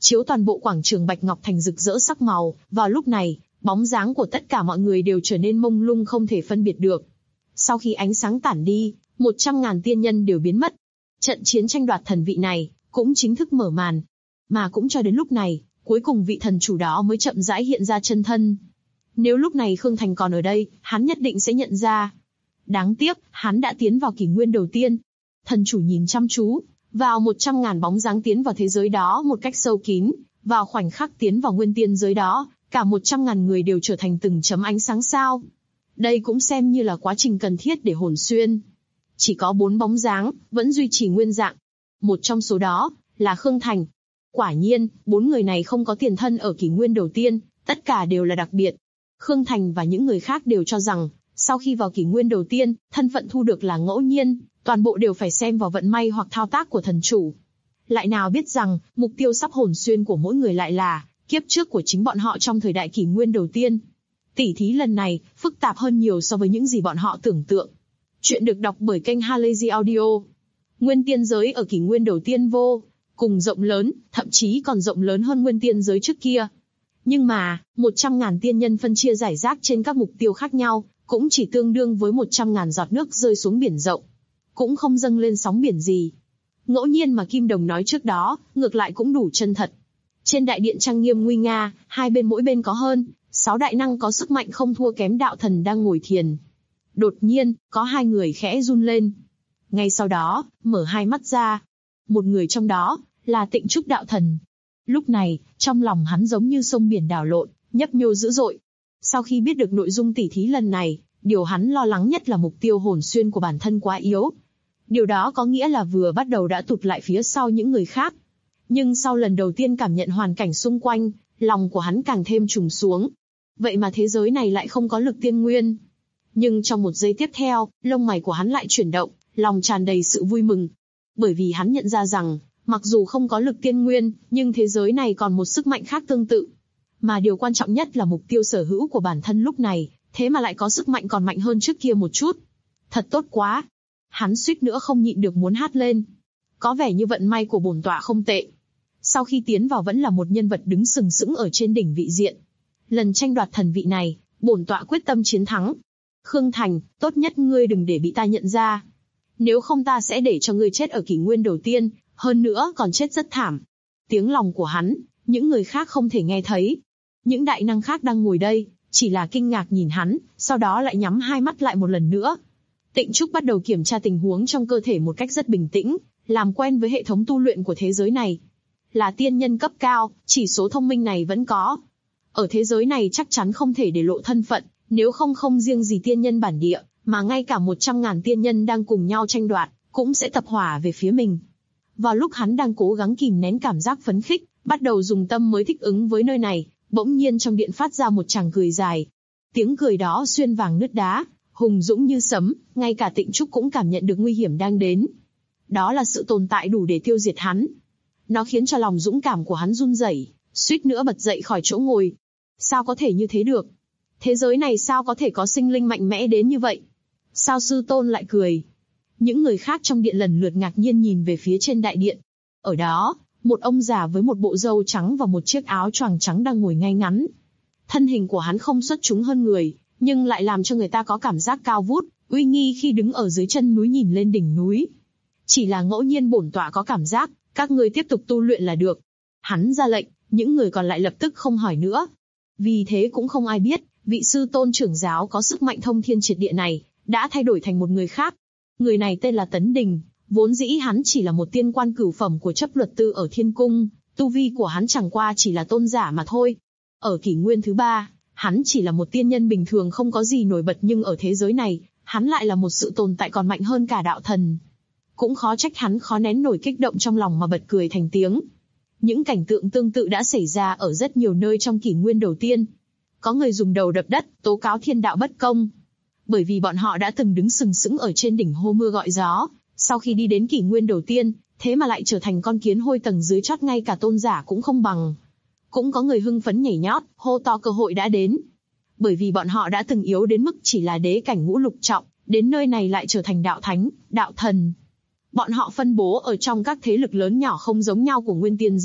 chiếu toàn bộ quảng trường Bạch Ngọc Thành rực rỡ sắc màu. Vào lúc này, bóng dáng của tất cả mọi người đều trở nên mông lung không thể phân biệt được. Sau khi ánh sáng tản đi, 100.000 tiên nhân đều biến mất. Trận chiến tranh đoạt thần vị này cũng chính thức mở màn. Mà cũng cho đến lúc này, cuối cùng vị thần chủ đó mới chậm rãi hiện ra chân thân. Nếu lúc này Khương Thành còn ở đây, hắn nhất định sẽ nhận ra. Đáng tiếc, hắn đã tiến vào kỷ nguyên đầu tiên. Thần chủ nhìn chăm chú vào 100.000 bóng dáng tiến vào thế giới đó một cách sâu kín. Vào khoảnh khắc tiến vào nguyên tiên giới đó, cả 100.000 người đều trở thành từng chấm ánh sáng sao. Đây cũng xem như là quá trình cần thiết để hồn xuyên. Chỉ có 4 bóng dáng, vẫn duy trì nguyên dạng. Một trong số đó, là Khương Thành. Quả nhiên, 4 người này không có tiền thân ở kỷ nguyên đầu tiên, tất cả đều là đặc biệt. Khương Thành và những người khác đều cho rằng, sau khi vào kỷ nguyên đầu tiên, thân phận thu được là ngẫu nhiên, toàn bộ đều phải xem vào vận may hoặc thao tác của thần chủ. Lại nào biết rằng, mục tiêu sắp hồn xuyên của mỗi người lại là kiếp trước của chính bọn họ trong thời đại kỷ nguyên đầu tiên. Tỉ thí lần này, phức tạp hơn nhiều so với những gì bọn họ tưởng tượng. Chuyện được đọc bởi kênh Halazy Audio. Nguyên tiên giới ở kỷ nguyên đầu tiên vô cùng rộng lớn, thậm chí còn rộng lớn hơn nguyên tiên giới trước kia. Nhưng mà, 100.000 tiên nhân phân chia rải rác trên các mục tiêu khác nhau, cũng chỉ tương đương với 100.000 giọt nước rơi xuống biển rộng. Cũng không dâng lên sóng biển gì. Ngẫu nhiên mà Kim Đồng nói trước đó, ngược lại cũng đủ chân thật. Trên đại điện trang nghiêm nguy nga, hai bên mỗi bên có hơn 6 đại năng có sức mạnh không thua kém đạo thần đang ngồi thiền. Đột nhiên, có 2 người khẽ run lên. Ngay sau đó, mở hai mắt ra. Một người trong đó, là Tịnh Trúc đạo thần. Lúc này, trong lòng hắn giống như sông biển đảo lộn, nhấp nhô dữ dội. Sau khi biết được nội dung tỉ thí lần này, điều hắn lo lắng nhất là mục tiêu hồn xuyên của bản thân quá yếu. Điều đó có nghĩa là vừa bắt đầu đã tụt lại phía sau những người khác. Nhưng sau lần đầu tiên cảm nhận hoàn cảnh xung quanh, lòng của hắn càng thêm trùng xuống. Vậy mà thế giới này lại không có lực tiên nguyên. Nhưng trong một giây tiếp theo, lông mày của hắn lại chuyển động, lòng tràn đầy sự vui mừng. Bởi vì hắn nhận ra rằng, mặc dù không có lực tiên nguyên, nhưng thế giới này còn một sức mạnh khác tương tự. Mà điều quan trọng nhất là mục tiêu sở hữu của bản thân lúc này, thế mà lại có sức mạnh còn mạnh hơn trước kia một chút. Thật tốt quá. Hắn suýt nữa không nhịn được muốn hát lên. Có vẻ như vận may của bổn tọa không tệ. Sau khi tiến vào vẫn là một nhân vật đứng sừng sững ở trên đỉnh vị diện. Lần tranh đoạt thần vị này, bổn tọa quyết tâm chiến thắng. Khương Thành, tốt nhất ngươi đừng để bị ta nhận ra. Nếu không ta sẽ để cho ngươi chết ở kỷ nguyên đầu tiên, hơn nữa còn chết rất thảm. Tiếng lòng của hắn, những người khác không thể nghe thấy. Những đại năng khác đang ngồi đây, chỉ là kinh ngạc nhìn hắn, sau đó lại nhắm hai mắt lại một lần nữa. Tịnh Trúc bắt đầu kiểm tra tình huống trong cơ thể một cách rất bình tĩnh, làm quen với hệ thống tu luyện của thế giới này. Là tiên nhân cấp cao, chỉ số thông minh này vẫn có. Ở thế giới này chắc chắn không thể để lộ thân phận, nếu không riêng gì tiên nhân bản địa, mà ngay cả 100.000 tiên nhân đang cùng nhau tranh đoạt, cũng sẽ tập hỏa về phía mình. Vào lúc hắn đang cố gắng kìm nén cảm giác phấn khích, bắt đầu dùng tâm mới thích ứng với nơi này, bỗng nhiên trong điện phát ra một tràng cười dài. Tiếng cười đó xuyên vàng nứt đá, hùng dũng như sấm, ngay cả Tịnh Trúc cũng cảm nhận được nguy hiểm đang đến. Đó là sự tồn tại đủ để tiêu diệt hắn. Nó khiến cho lòng dũng cảm của hắn run rẩy, suýt nữa bật dậy khỏi chỗ ngồi. Sao có thể như thế được? Thế giới này sao có thể có sinh linh mạnh mẽ đến như vậy? Sao sư tôn lại cười? Những người khác trong điện lần lượt ngạc nhiên nhìn về phía trên đại điện. Ở đó, một ông già với một bộ râu trắng và một chiếc áo choàng trắng đang ngồi ngay ngắn. Thân hình của hắn không xuất chúng hơn người, nhưng lại làm cho người ta có cảm giác cao vút, uy nghi khi đứng ở dưới chân núi nhìn lên đỉnh núi. Chỉ là ngẫu nhiên bổn tọa có cảm giác, các ngươi tiếp tục tu luyện là được. Hắn ra lệnh, những người còn lại lập tức không hỏi nữa. Vì thế cũng không ai biết, vị sư tôn trưởng giáo có sức mạnh thông thiên triệt địa này, đã thay đổi thành một người khác. Người này tên là Tấn Đình, vốn dĩ hắn chỉ là một tiên quan cửu phẩm của chấp luật tư ở Thiên Cung, tu vi của hắn chẳng qua chỉ là tôn giả mà thôi. Ở kỷ nguyên thứ 3, hắn chỉ là một tiên nhân bình thường không có gì nổi bật, nhưng ở thế giới này, hắn lại là một sự tồn tại còn mạnh hơn cả đạo thần. Cũng khó trách hắn khó nén nổi kích động trong lòng mà bật cười thành tiếng. Những cảnh tượng tương tự đã xảy ra ở rất nhiều nơi trong kỷ nguyên đầu tiên. Có người dùng đầu đập đất, tố cáo thiên đạo bất công. Bởi vì bọn họ đã từng đứng sừng sững ở trên đỉnh hô mưa gọi gió, sau khi đi đến kỷ nguyên đầu tiên, thế mà lại trở thành con kiến hôi tầng dưới chót, ngay cả tôn giả cũng không bằng. Cũng có người hưng phấn nhảy nhót, hô to cơ hội đã đến. Bởi vì bọn họ đã từng yếu đến mức chỉ là đế cảnh ngũ lục trọng, đến nơi này lại trở thành đạo thánh, đạo thần. Bọn họ phân bố ở trong các thế lực lớn nhỏ không giống nhau của nguyên tiên giới,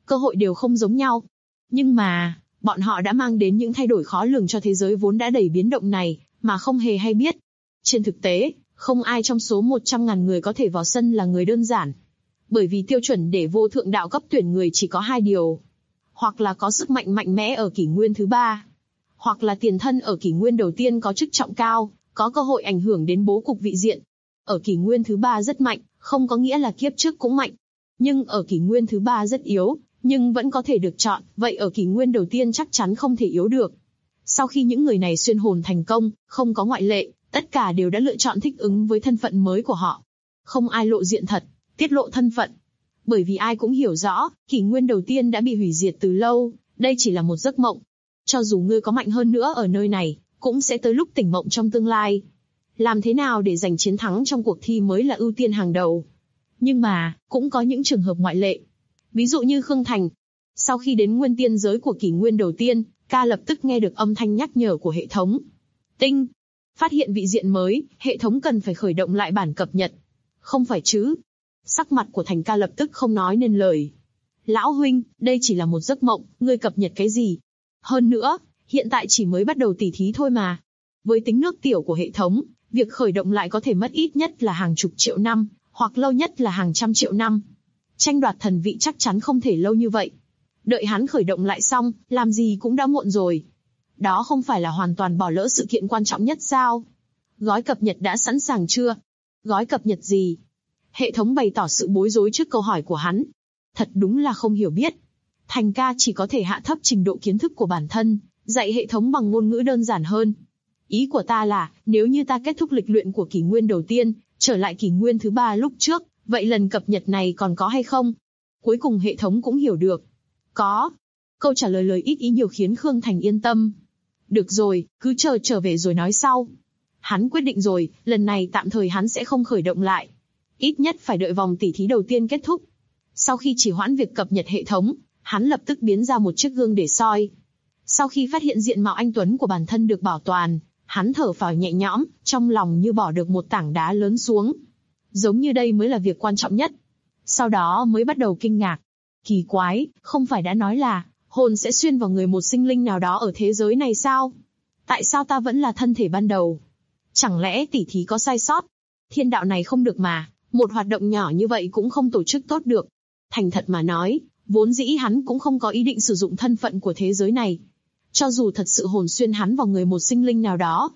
cơ hội đều không giống nhau. Nhưng mà, bọn họ đã mang đến những thay đổi khó lường cho thế giới vốn đã đầy biến động này, mà không hề hay biết. Trên thực tế, không ai trong số 100.000 người có thể vào sân là người đơn giản. Bởi vì tiêu chuẩn để vô thượng đạo cấp tuyển người chỉ có 2 điều. Hoặc là có sức mạnh mạnh mẽ ở kỷ nguyên thứ 3. Hoặc là tiền thân ở kỷ nguyên đầu tiên có chức trọng cao, có cơ hội ảnh hưởng đến bố cục vị diện. Ở kỷ nguyên thứ 3 rất mạnh, không có nghĩa là kiếp trước cũng mạnh. Nhưng ở kỷ nguyên thứ 3 rất yếu, nhưng vẫn có thể được chọn, vậy ở kỷ nguyên đầu tiên chắc chắn không thể yếu được. Sau khi những người này xuyên hồn thành công, không có ngoại lệ, tất cả đều đã lựa chọn thích ứng với thân phận mới của họ. Không ai lộ diện thật, tiết lộ thân phận. Bởi vì ai cũng hiểu rõ, kỷ nguyên đầu tiên đã bị hủy diệt từ lâu, đây chỉ là một giấc mộng. Cho dù ngươi có mạnh hơn nữa ở nơi này, cũng sẽ tới lúc tỉnh mộng trong tương lai. Làm thế nào để giành chiến thắng trong cuộc thi mới là ưu tiên hàng đầu. Nhưng mà, cũng có những trường hợp ngoại lệ. Ví dụ như Khương Thành. Sau khi đến nguyên tiên giới của kỷ nguyên đầu tiên, ca lập tức nghe được âm thanh nhắc nhở của hệ thống. Tinh. Phát hiện vị diện mới, hệ thống cần phải khởi động lại bản cập nhật. Không phải chứ. Sắc mặt của Thành ca lập tức không nói nên lời. Lão huynh, đây chỉ là một giấc mộng, ngươi cập nhật cái gì? Hơn nữa, hiện tại chỉ mới bắt đầu tỉ thí thôi mà. Với tính nước tiểu của hệ thống, việc khởi động lại có thể mất ít nhất là hàng chục triệu năm, hoặc lâu nhất là hàng trăm triệu năm. Tranh đoạt thần vị chắc chắn không thể lâu như vậy. Đợi hắn khởi động lại xong, làm gì cũng đã muộn rồi. Đó không phải là hoàn toàn bỏ lỡ sự kiện quan trọng nhất sao? Gói cập nhật đã sẵn sàng chưa? Gói cập nhật gì? Hệ thống bày tỏ sự bối rối trước câu hỏi của hắn. Thật đúng là không hiểu biết. Thành ca chỉ có thể hạ thấp trình độ kiến thức của bản thân, dạy hệ thống bằng ngôn ngữ đơn giản hơn. Ý của ta là, nếu như ta kết thúc lịch luyện của kỷ nguyên đầu tiên, trở lại kỷ nguyên thứ 3 lúc trước, vậy lần cập nhật này còn có hay không? Cuối cùng hệ thống cũng hiểu được. Có. Câu trả lời lời ít ý nhiều khiến Khương Thành yên tâm. Được rồi, cứ chờ trở về rồi nói sau. Hắn quyết định rồi, lần này tạm thời hắn sẽ không khởi động lại. Ít nhất phải đợi vòng tỉ thí đầu tiên kết thúc. Sau khi chỉ hoãn việc cập nhật hệ thống, hắn lập tức biến ra một chiếc gương để soi. Sau khi phát hiện diện mạo anh tuấn của bản thân được bảo toàn, hắn thở phào nhẹ nhõm, trong lòng như bỏ được một tảng đá lớn xuống. Giống như đây mới là việc quan trọng nhất. Sau đó mới bắt đầu kinh ngạc. Kỳ quái, không phải đã nói là hồn sẽ xuyên vào người một sinh linh nào đó ở thế giới này sao? Tại sao ta vẫn là thân thể ban đầu? Chẳng lẽ tỉ thí có sai sót? Thiên đạo này không được mà, một hoạt động nhỏ như vậy cũng không tổ chức tốt được. Thành thật mà nói, vốn dĩ hắn cũng không có ý định sử dụng thân phận của thế giới này. Cho dù thật sự hồn xuyên hắn vào người một sinh linh nào đó.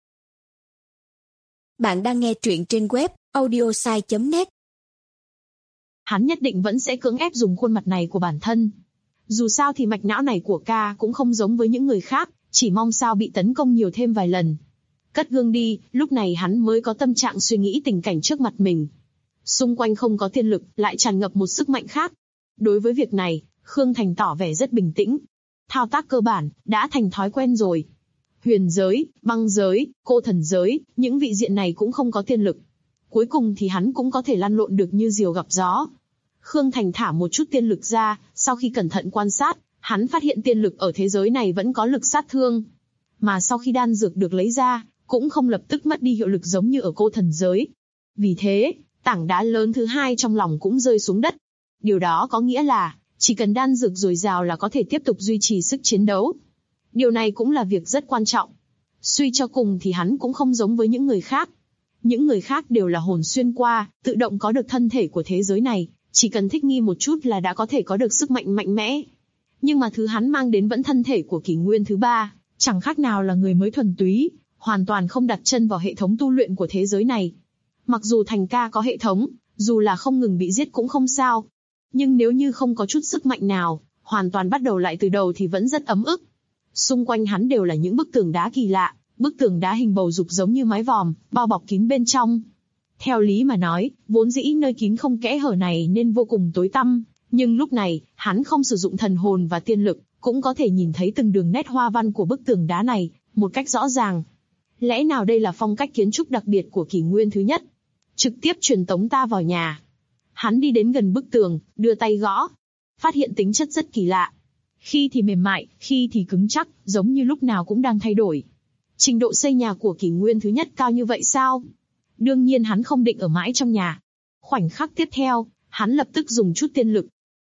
Bạn đang nghe truyện trên web audiosai.net. Hắn nhất định vẫn sẽ cưỡng ép dùng khuôn mặt này của bản thân. Dù sao thì mạch não này của ca cũng không giống với những người khác, chỉ mong sao bị tấn công nhiều thêm vài lần. Cất gương đi, lúc này hắn mới có tâm trạng suy nghĩ tình cảnh trước mặt mình. Xung quanh không có tiên lực, lại tràn ngập một sức mạnh khác. Đối với việc này, Khương Thành tỏ vẻ rất bình tĩnh. Thao tác cơ bản, đã thành thói quen rồi. Huyền giới, băng giới, cô thần giới, những vị diện này cũng không có tiên lực. Cuối cùng thì hắn cũng có thể lăn lộn được như diều gặp gió. Khương Thành thả một chút tiên lực ra, sau khi cẩn thận quan sát, hắn phát hiện tiên lực ở thế giới này vẫn có lực sát thương. Mà sau khi đan dược được lấy ra, cũng không lập tức mất đi hiệu lực giống như ở cô thần giới. Vì thế, tảng đá lớn thứ hai trong lòng cũng rơi xuống đất. Điều đó có nghĩa là, chỉ cần đan dược dồi dào là có thể tiếp tục duy trì sức chiến đấu. Điều này cũng là việc rất quan trọng. Suy cho cùng thì hắn cũng không giống với những người khác. Những người khác đều là hồn xuyên qua, tự động có được thân thể của thế giới này, chỉ cần thích nghi một chút là đã có thể có được sức mạnh mạnh mẽ. Nhưng mà thứ hắn mang đến vẫn thân thể của kỷ nguyên thứ 3, chẳng khác nào là người mới thuần túy, hoàn toàn không đặt chân vào hệ thống tu luyện của thế giới này. Mặc dù Thành ca có hệ thống, dù là không ngừng bị giết cũng không sao. Nhưng nếu như không có chút sức mạnh nào, hoàn toàn bắt đầu lại từ đầu thì vẫn rất ấm ức. Xung quanh hắn đều là những bức tường đá kỳ lạ, bức tường đá hình bầu dục giống như mái vòm, bao bọc kín bên trong. Theo lý mà nói, vốn dĩ nơi kín không kẽ hở này nên vô cùng tối tăm, nhưng lúc này, hắn không sử dụng thần hồn và tiên lực, cũng có thể nhìn thấy từng đường nét hoa văn của bức tường đá này, một cách rõ ràng. Lẽ nào đây là phong cách kiến trúc đặc biệt của kỷ nguyên thứ nhất? Trực tiếp truyền tống ta vào nhà. Hắn đi đến gần bức tường, đưa tay gõ. Phát hiện tính chất rất kỳ lạ. Khi thì mềm mại, khi thì cứng chắc, giống như lúc nào cũng đang thay đổi. Trình độ xây nhà của kỷ nguyên thứ nhất cao như vậy sao? Đương nhiên hắn không định ở mãi trong nhà. Khoảnh khắc tiếp theo, hắn lập tức dùng chút tiên lực.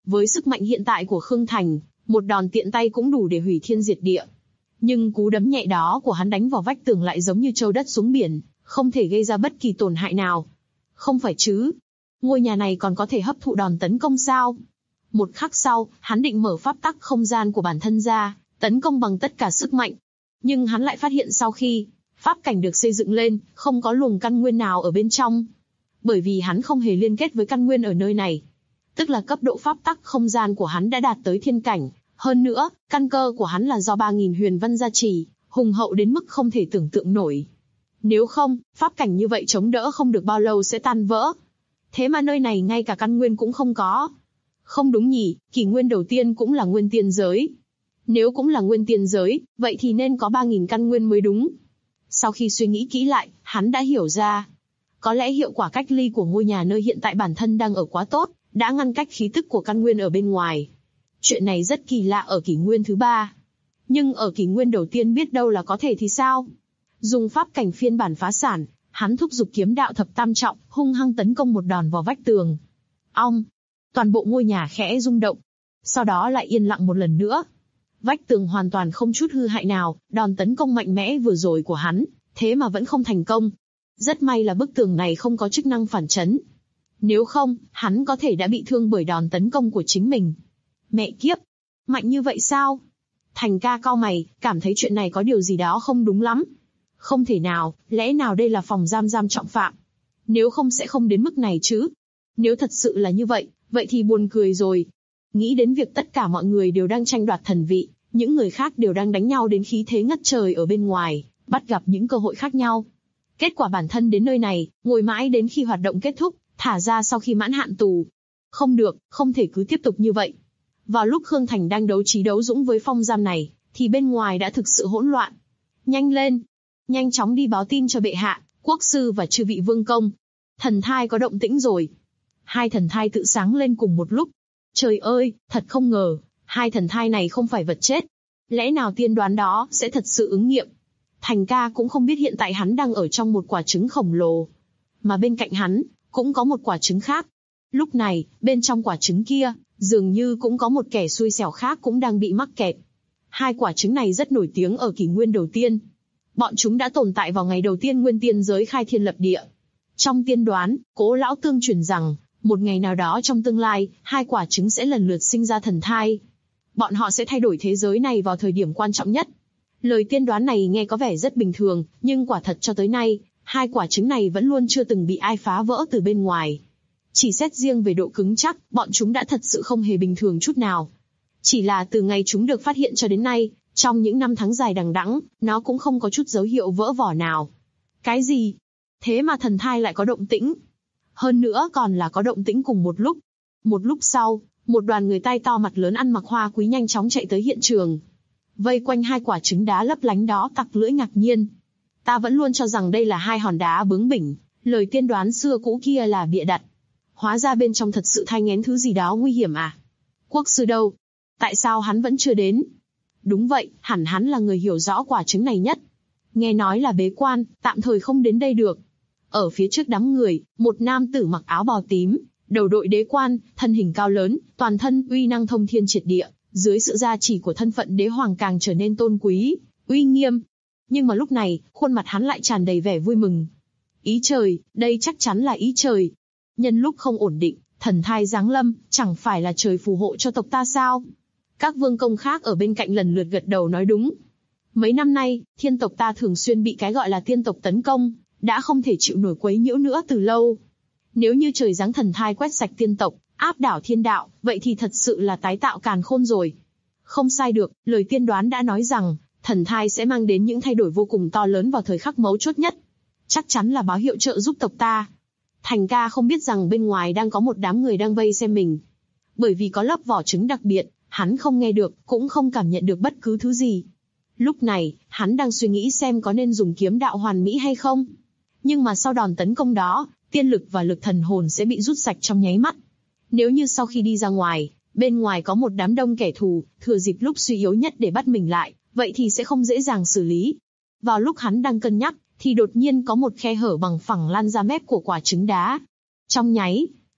Với sức mạnh hiện tại của Khương Thành, một đòn tiện tay cũng đủ để hủy thiên diệt địa. Nhưng cú đấm nhẹ đó của hắn đánh vào vách tường lại giống như trâu đất xuống biển, không thể gây ra bất kỳ tổn hại nào. Không phải chứ? Ngôi nhà này còn có thể hấp thụ đòn tấn công sao? Một khắc sau, hắn định mở pháp tắc không gian của bản thân ra, tấn công bằng tất cả sức mạnh. Nhưng hắn lại phát hiện sau khi pháp cảnh được xây dựng lên, không có luồng căn nguyên nào ở bên trong. Bởi vì hắn không hề liên kết với căn nguyên ở nơi này. Tức là cấp độ pháp tắc không gian của hắn đã đạt tới thiên cảnh. Hơn nữa, căn cơ của hắn là do 3.000 huyền văn gia trì, hùng hậu đến mức không thể tưởng tượng nổi. Nếu không, pháp cảnh như vậy chống đỡ không được bao lâu sẽ tan vỡ. Thế mà nơi này ngay cả căn nguyên cũng không có. Không đúng nhỉ, kỷ nguyên đầu tiên cũng là nguyên tiên giới. Nếu cũng là nguyên tiên giới, vậy thì nên có 3.000 căn nguyên mới đúng. Sau khi suy nghĩ kỹ lại, hắn đã hiểu ra. Có lẽ hiệu quả cách ly của ngôi nhà nơi hiện tại bản thân đang ở quá tốt, đã ngăn cách khí tức của căn nguyên ở bên ngoài. Chuyện này rất kỳ lạ ở kỷ nguyên thứ 3. Nhưng ở kỷ nguyên đầu tiên biết đâu là có thể thì sao? Dùng pháp cảnh phiên bản phá sản, hắn thúc giục kiếm đạo thập tam trọng, hung hăng tấn công một đòn vào vách tường. Ong! Toàn bộ ngôi nhà khẽ rung động. Sau đó lại yên lặng một lần nữa. Vách tường hoàn toàn không chút hư hại nào, đòn tấn công mạnh mẽ vừa rồi của hắn, thế mà vẫn không thành công. Rất may là bức tường này không có chức năng phản chấn. Nếu không, hắn có thể đã bị thương bởi đòn tấn công của chính mình. Mẹ kiếp! Mạnh như vậy sao? Thành ca cau mày, cảm thấy chuyện này có điều gì đó không đúng lắm. Không thể nào, lẽ nào đây là phòng giam trọng phạm? Nếu không sẽ không đến mức này chứ. Nếu thật sự là như vậy, vậy thì buồn cười rồi. Nghĩ đến việc tất cả mọi người đều đang tranh đoạt thần vị, những người khác đều đang đánh nhau đến khí thế ngất trời ở bên ngoài, bắt gặp những cơ hội khác nhau. Kết quả bản thân đến nơi này, ngồi mãi đến khi hoạt động kết thúc, thả ra sau khi mãn hạn tù. Không được, không thể cứ tiếp tục như vậy. Vào lúc Khương Thành đang đấu trí đấu dũng với phong giam này, thì bên ngoài đã thực sự hỗn loạn. Nhanh lên! Nhanh chóng đi báo tin cho bệ hạ, quốc sư và chư vị vương công. Thần thai có động tĩnh rồi. Hai thần thai tự sáng lên cùng một lúc. Trời ơi, thật không ngờ, hai thần thai này không phải vật chết. Lẽ nào tiên đoán đó sẽ thật sự ứng nghiệm? Thành ca cũng không biết hiện tại hắn đang ở trong một quả trứng khổng lồ. Mà bên cạnh hắn, cũng có một quả trứng khác. Lúc này, bên trong quả trứng kia, dường như cũng có một kẻ xui xẻo khác cũng đang bị mắc kẹt. Hai quả trứng này rất nổi tiếng ở kỷ nguyên đầu tiên. Bọn chúng đã tồn tại vào ngày đầu tiên nguyên tiên giới khai thiên lập địa. Trong tiên đoán, Cố lão tương truyền rằng, một ngày nào đó trong tương lai, hai quả trứng sẽ lần lượt sinh ra thần thai. Bọn họ sẽ thay đổi thế giới này vào thời điểm quan trọng nhất. Lời tiên đoán này nghe có vẻ rất bình thường, nhưng quả thật cho tới nay, hai quả trứng này vẫn luôn chưa từng bị ai phá vỡ từ bên ngoài. Chỉ xét riêng về độ cứng chắc, bọn chúng đã thật sự không hề bình thường chút nào. Chỉ là từ ngày chúng được phát hiện cho đến nay, trong những năm tháng dài đằng đẵng, nó cũng không có chút dấu hiệu vỡ vỏ nào. Cái gì? Thế mà thần thai lại có động tĩnh. Hơn nữa còn là có động tĩnh cùng một lúc. Một lúc sau, một đoàn người tay to mặt lớn ăn mặc hoa quý nhanh chóng chạy tới hiện trường. Vây quanh hai quả trứng đá lấp lánh đó tặc lưỡi ngạc nhiên. Ta vẫn luôn cho rằng đây là hai hòn đá bướng bỉnh, lời tiên đoán xưa cũ kia là bịa đặt. Hóa ra bên trong thật sự thai nghén thứ gì đó nguy hiểm à? Quốc sư đâu? Tại sao hắn vẫn chưa đến? Đúng vậy, hẳn hắn là người hiểu rõ quả trứng này nhất. Nghe nói là bế quan, tạm thời không đến đây được. Ở phía trước đám người, một nam tử mặc áo bào tím, đầu đội đế quan, thân hình cao lớn, toàn thân uy năng thông thiên triệt địa, dưới sự gia trì của thân phận đế hoàng càng trở nên tôn quý, uy nghiêm. Nhưng mà lúc này, khuôn mặt hắn lại tràn đầy vẻ vui mừng. Ý trời, đây chắc chắn là ý trời. Nhân lúc không ổn định, thần thai giáng lâm, chẳng phải là trời phù hộ cho tộc ta sao? Các vương công khác ở bên cạnh lần lượt gật đầu nói đúng. Mấy năm nay, thiên tộc ta thường xuyên bị cái gọi là tiên tộc tấn công, đã không thể chịu nổi quấy nhiễu nữa từ lâu. Nếu như trời giáng thần thai quét sạch tiên tộc, áp đảo thiên đạo, vậy thì thật sự là tái tạo càn khôn rồi. Không sai được, lời tiên đoán đã nói rằng, thần thai sẽ mang đến những thay đổi vô cùng to lớn vào thời khắc mấu chốt nhất. Chắc chắn là báo hiệu trợ giúp tộc ta. Thành ca không biết rằng bên ngoài đang có một đám người đang vây xem mình. Bởi vì có lớp vỏ trứng đặc biệt, hắn không nghe được, cũng không cảm nhận được bất cứ thứ gì. Lúc này, hắn đang suy nghĩ xem có nên dùng kiếm đạo hoàn mỹ hay không. Nhưng mà sau đòn tấn công đó, tiên lực và lực thần hồn sẽ bị rút sạch trong nháy mắt. Nếu như sau khi đi ra ngoài, bên ngoài có một đám đông kẻ thù, thừa dịp lúc suy yếu nhất để bắt mình lại, vậy thì sẽ không dễ dàng xử lý. Vào lúc hắn đang cân nhắc, thì đột nhiên có một khe hở bằng phẳng lan ra mép của quả trứng đá. Trong nháy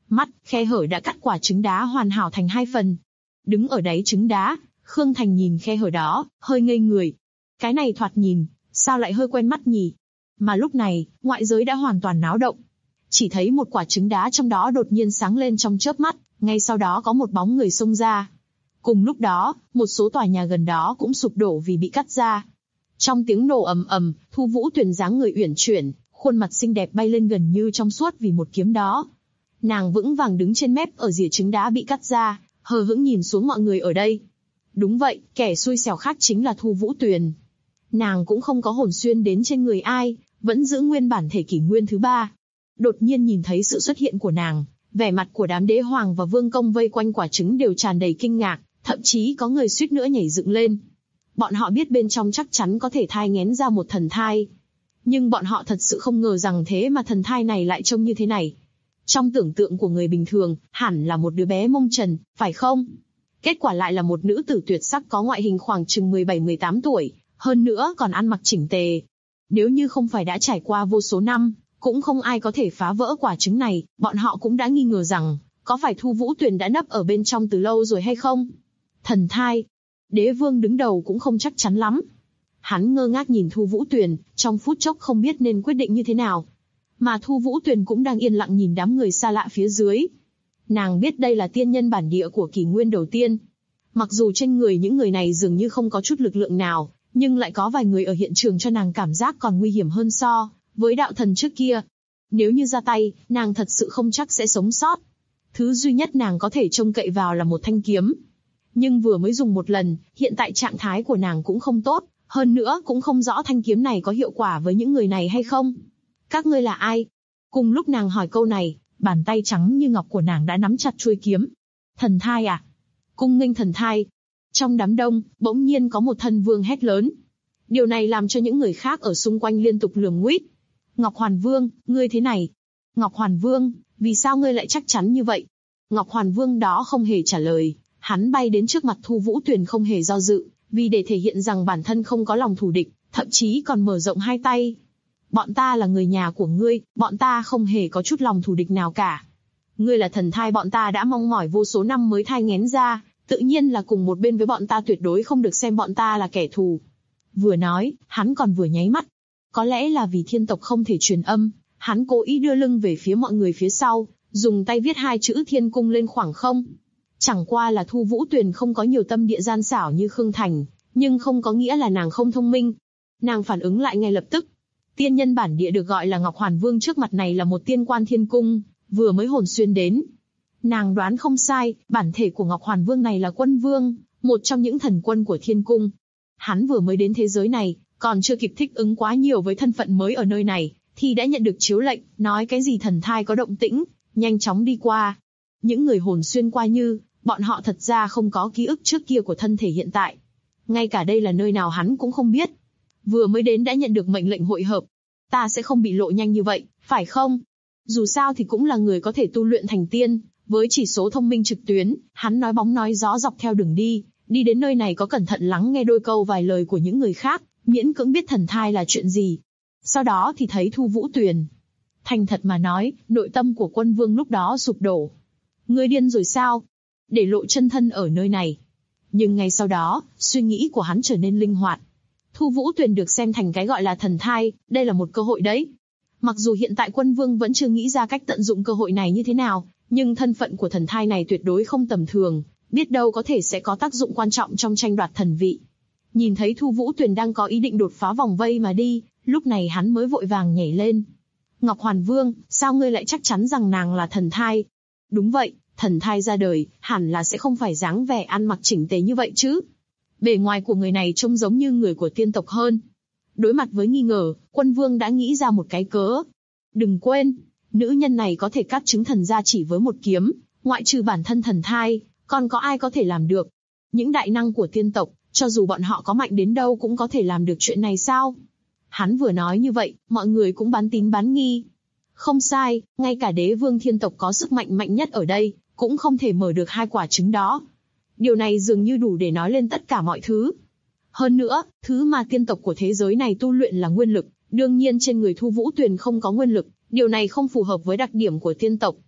mắt, khe hở đã cắt quả trứng đá hoàn hảo thành 2 phần. Đứng ở đáy trứng đá, Khương Thành nhìn khe hở đó, hơi ngây người. Cái này thoạt nhìn, sao lại hơi quen mắt nhỉ? Mà lúc này, ngoại giới đã hoàn toàn náo động. Chỉ thấy một quả trứng đá trong đó đột nhiên sáng lên trong chớp mắt, ngay sau đó có một bóng người xông ra. Cùng lúc đó, một số tòa nhà gần đó cũng sụp đổ vì bị cắt ra. Trong tiếng nổ ầm ầm, Thu Vũ Tuyền dáng người uyển chuyển, khuôn mặt xinh đẹp bay lên gần như trong suốt vì một kiếm đó. Nàng vững vàng đứng trên mép ở rìa trứng đá bị cắt ra, hờ hững nhìn xuống mọi người ở đây. Đúng vậy, kẻ xui xẻo khác chính là Thu Vũ Tuyền. Nàng cũng không có hồn xuyên đến trên người ai, vẫn giữ nguyên bản thể kỷ nguyên thứ 3. Đột nhiên nhìn thấy sự xuất hiện của nàng, vẻ mặt của đám đế hoàng và vương công vây quanh quả trứng đều tràn đầy kinh ngạc, thậm chí có người suýt nữa nhảy dựng lên. Bọn họ biết bên trong chắc chắn có thể thai nghén ra một thần thai. Nhưng bọn họ thật sự không ngờ rằng thế mà thần thai này lại trông như thế này. Trong tưởng tượng của người bình thường, hẳn là một đứa bé mông trần, phải không? Kết quả lại là một nữ tử tuyệt sắc có ngoại hình khoảng chừng 17-18 tuổi, hơn nữa còn ăn mặc chỉnh tề. Nếu như không phải đã trải qua vô số năm, cũng không ai có thể phá vỡ quả trứng này, bọn họ cũng đã nghi ngờ rằng, có phải Thu Vũ Tuyền đã nấp ở bên trong từ lâu rồi hay không? Thần thai. Đế vương đứng đầu cũng không chắc chắn lắm. Hắn ngơ ngác nhìn Thu Vũ Tuyền, trong phút chốc không biết nên quyết định như thế nào. Mà Thu Vũ Tuyền cũng đang yên lặng nhìn đám người xa lạ phía dưới. Nàng biết đây là tiên nhân bản địa của kỷ nguyên đầu tiên. Mặc dù trên người những người này dường như không có chút lực lượng nào, nhưng lại có vài người ở hiện trường cho nàng cảm giác còn nguy hiểm hơn so với đạo thần trước kia. Nếu như ra tay, nàng thật sự không chắc sẽ sống sót. Thứ duy nhất nàng có thể trông cậy vào là một thanh kiếm. Nhưng vừa mới dùng một lần, hiện tại trạng thái của nàng cũng không tốt, hơn nữa cũng không rõ thanh kiếm này có hiệu quả với những người này hay không. Các ngươi là ai? Cùng lúc nàng hỏi câu này, bàn tay trắng như ngọc của nàng đã nắm chặt chuôi kiếm. Thần thai à? Cung nghênh thần thai. Trong đám đông, bỗng nhiên có một thân vương hét lớn. Điều này làm cho những người khác ở xung quanh liên tục lườm nguýt. Ngọc Hoàn Vương, ngươi thế này. Ngọc Hoàn Vương, vì sao ngươi lại chắc chắn như vậy? Ngọc Hoàn Vương đó không hề trả lời, hắn bay đến trước mặt Thu Vũ Tuyền không hề do dự, vì để thể hiện rằng bản thân không có lòng thù địch, thậm chí còn mở rộng hai tay. Bọn ta là người nhà của ngươi, bọn ta không hề có chút lòng thù địch nào cả. Ngươi là thần thai bọn ta đã mong mỏi vô số năm mới thai nghén ra, tự nhiên là cùng một bên với bọn ta, tuyệt đối không được xem bọn ta là kẻ thù. Vừa nói, hắn còn vừa nháy mắt. Có lẽ là vì thiên tộc không thể truyền âm, hắn cố ý đưa lưng về phía mọi người phía sau, dùng tay viết 2 chữ Thiên Cung lên khoảng không. Chẳng qua là Thu Vũ Tuyền không có nhiều tâm địa gian xảo như Khương Thành, nhưng không có nghĩa là nàng không thông minh. Nàng phản ứng lại ngay lập tức. Tiên nhân bản địa được gọi là Ngọc Hoàn Vương trước mặt này là một tiên quan thiên cung, vừa mới hồn xuyên đến. Nàng đoán không sai, bản thể của Ngọc Hoàn Vương này là Quân Vương, một trong những thần quân của thiên cung. Hắn vừa mới đến thế giới này, còn chưa kịp thích ứng quá nhiều với thân phận mới ở nơi này, thì đã nhận được chiếu lệnh, nói cái gì thần thai có động tĩnh, nhanh chóng đi qua. Những người hồn xuyên qua như, bọn họ thật ra không có ký ức trước kia của thân thể hiện tại. Ngay cả đây là nơi nào hắn cũng không biết. Vừa mới đến đã nhận được mệnh lệnh hội hợp. Ta sẽ không bị lộ nhanh như vậy, phải không? Dù sao thì cũng là người có thể tu luyện thành tiên, với chỉ số thông minh trực tuyến, hắn nói bóng nói gió dọc theo đường đi đến nơi này có cẩn thận lắng nghe đôi câu vài lời của những người khác, miễn cưỡng biết thần thai là chuyện gì. Sau đó thì thấy Thu Vũ Tuyền. Thành thật mà nói, nội tâm của Quân Vương lúc đó sụp đổ. Ngươi điên rồi sao? Để lộ chân thân ở nơi này. Nhưng ngay sau đó, suy nghĩ của hắn trở nên linh hoạt. Thu Vũ Tuyền được xem thành cái gọi là thần thai, đây là một cơ hội đấy. Mặc dù hiện tại Quân Vương vẫn chưa nghĩ ra cách tận dụng cơ hội này như thế nào, nhưng thân phận của thần thai này tuyệt đối không tầm thường, biết đâu có thể sẽ có tác dụng quan trọng trong tranh đoạt thần vị. Nhìn thấy Thu Vũ Tuyền đang có ý định đột phá vòng vây mà đi, lúc này hắn mới vội vàng nhảy lên. Ngọc Hoàn Vương, sao ngươi lại chắc chắn rằng nàng là thần thai? Đúng vậy, thần thai ra đời, hẳn là sẽ không phải dáng vẻ ăn mặc chỉnh tề như vậy chứ. Bề ngoài của người này trông giống như người của tiên tộc hơn. Đối mặt với nghi ngờ, Quân Vương đã nghĩ ra một cái cớ. Đừng quên, nữ nhân này có thể cắt trứng thần ra chỉ với một kiếm, ngoại trừ bản thân thần thai, còn có ai có thể làm được? Những đại năng của tiên tộc, cho dù bọn họ có mạnh đến đâu cũng có thể làm được chuyện này sao? Hắn vừa nói như vậy, mọi người cũng bán tín bán nghi. Không sai, ngay cả đế vương thiên tộc có sức mạnh mạnh nhất ở đây, cũng không thể mở được 2 quả trứng đó. Điều này dường như đủ để nói lên tất cả mọi thứ. Hơn nữa, thứ mà tiên tộc của thế giới này tu luyện là nguyên lực, đương nhiên trên người Thu Vũ Tuyền không có nguyên lực, điều này không phù hợp với đặc điểm của tiên tộc.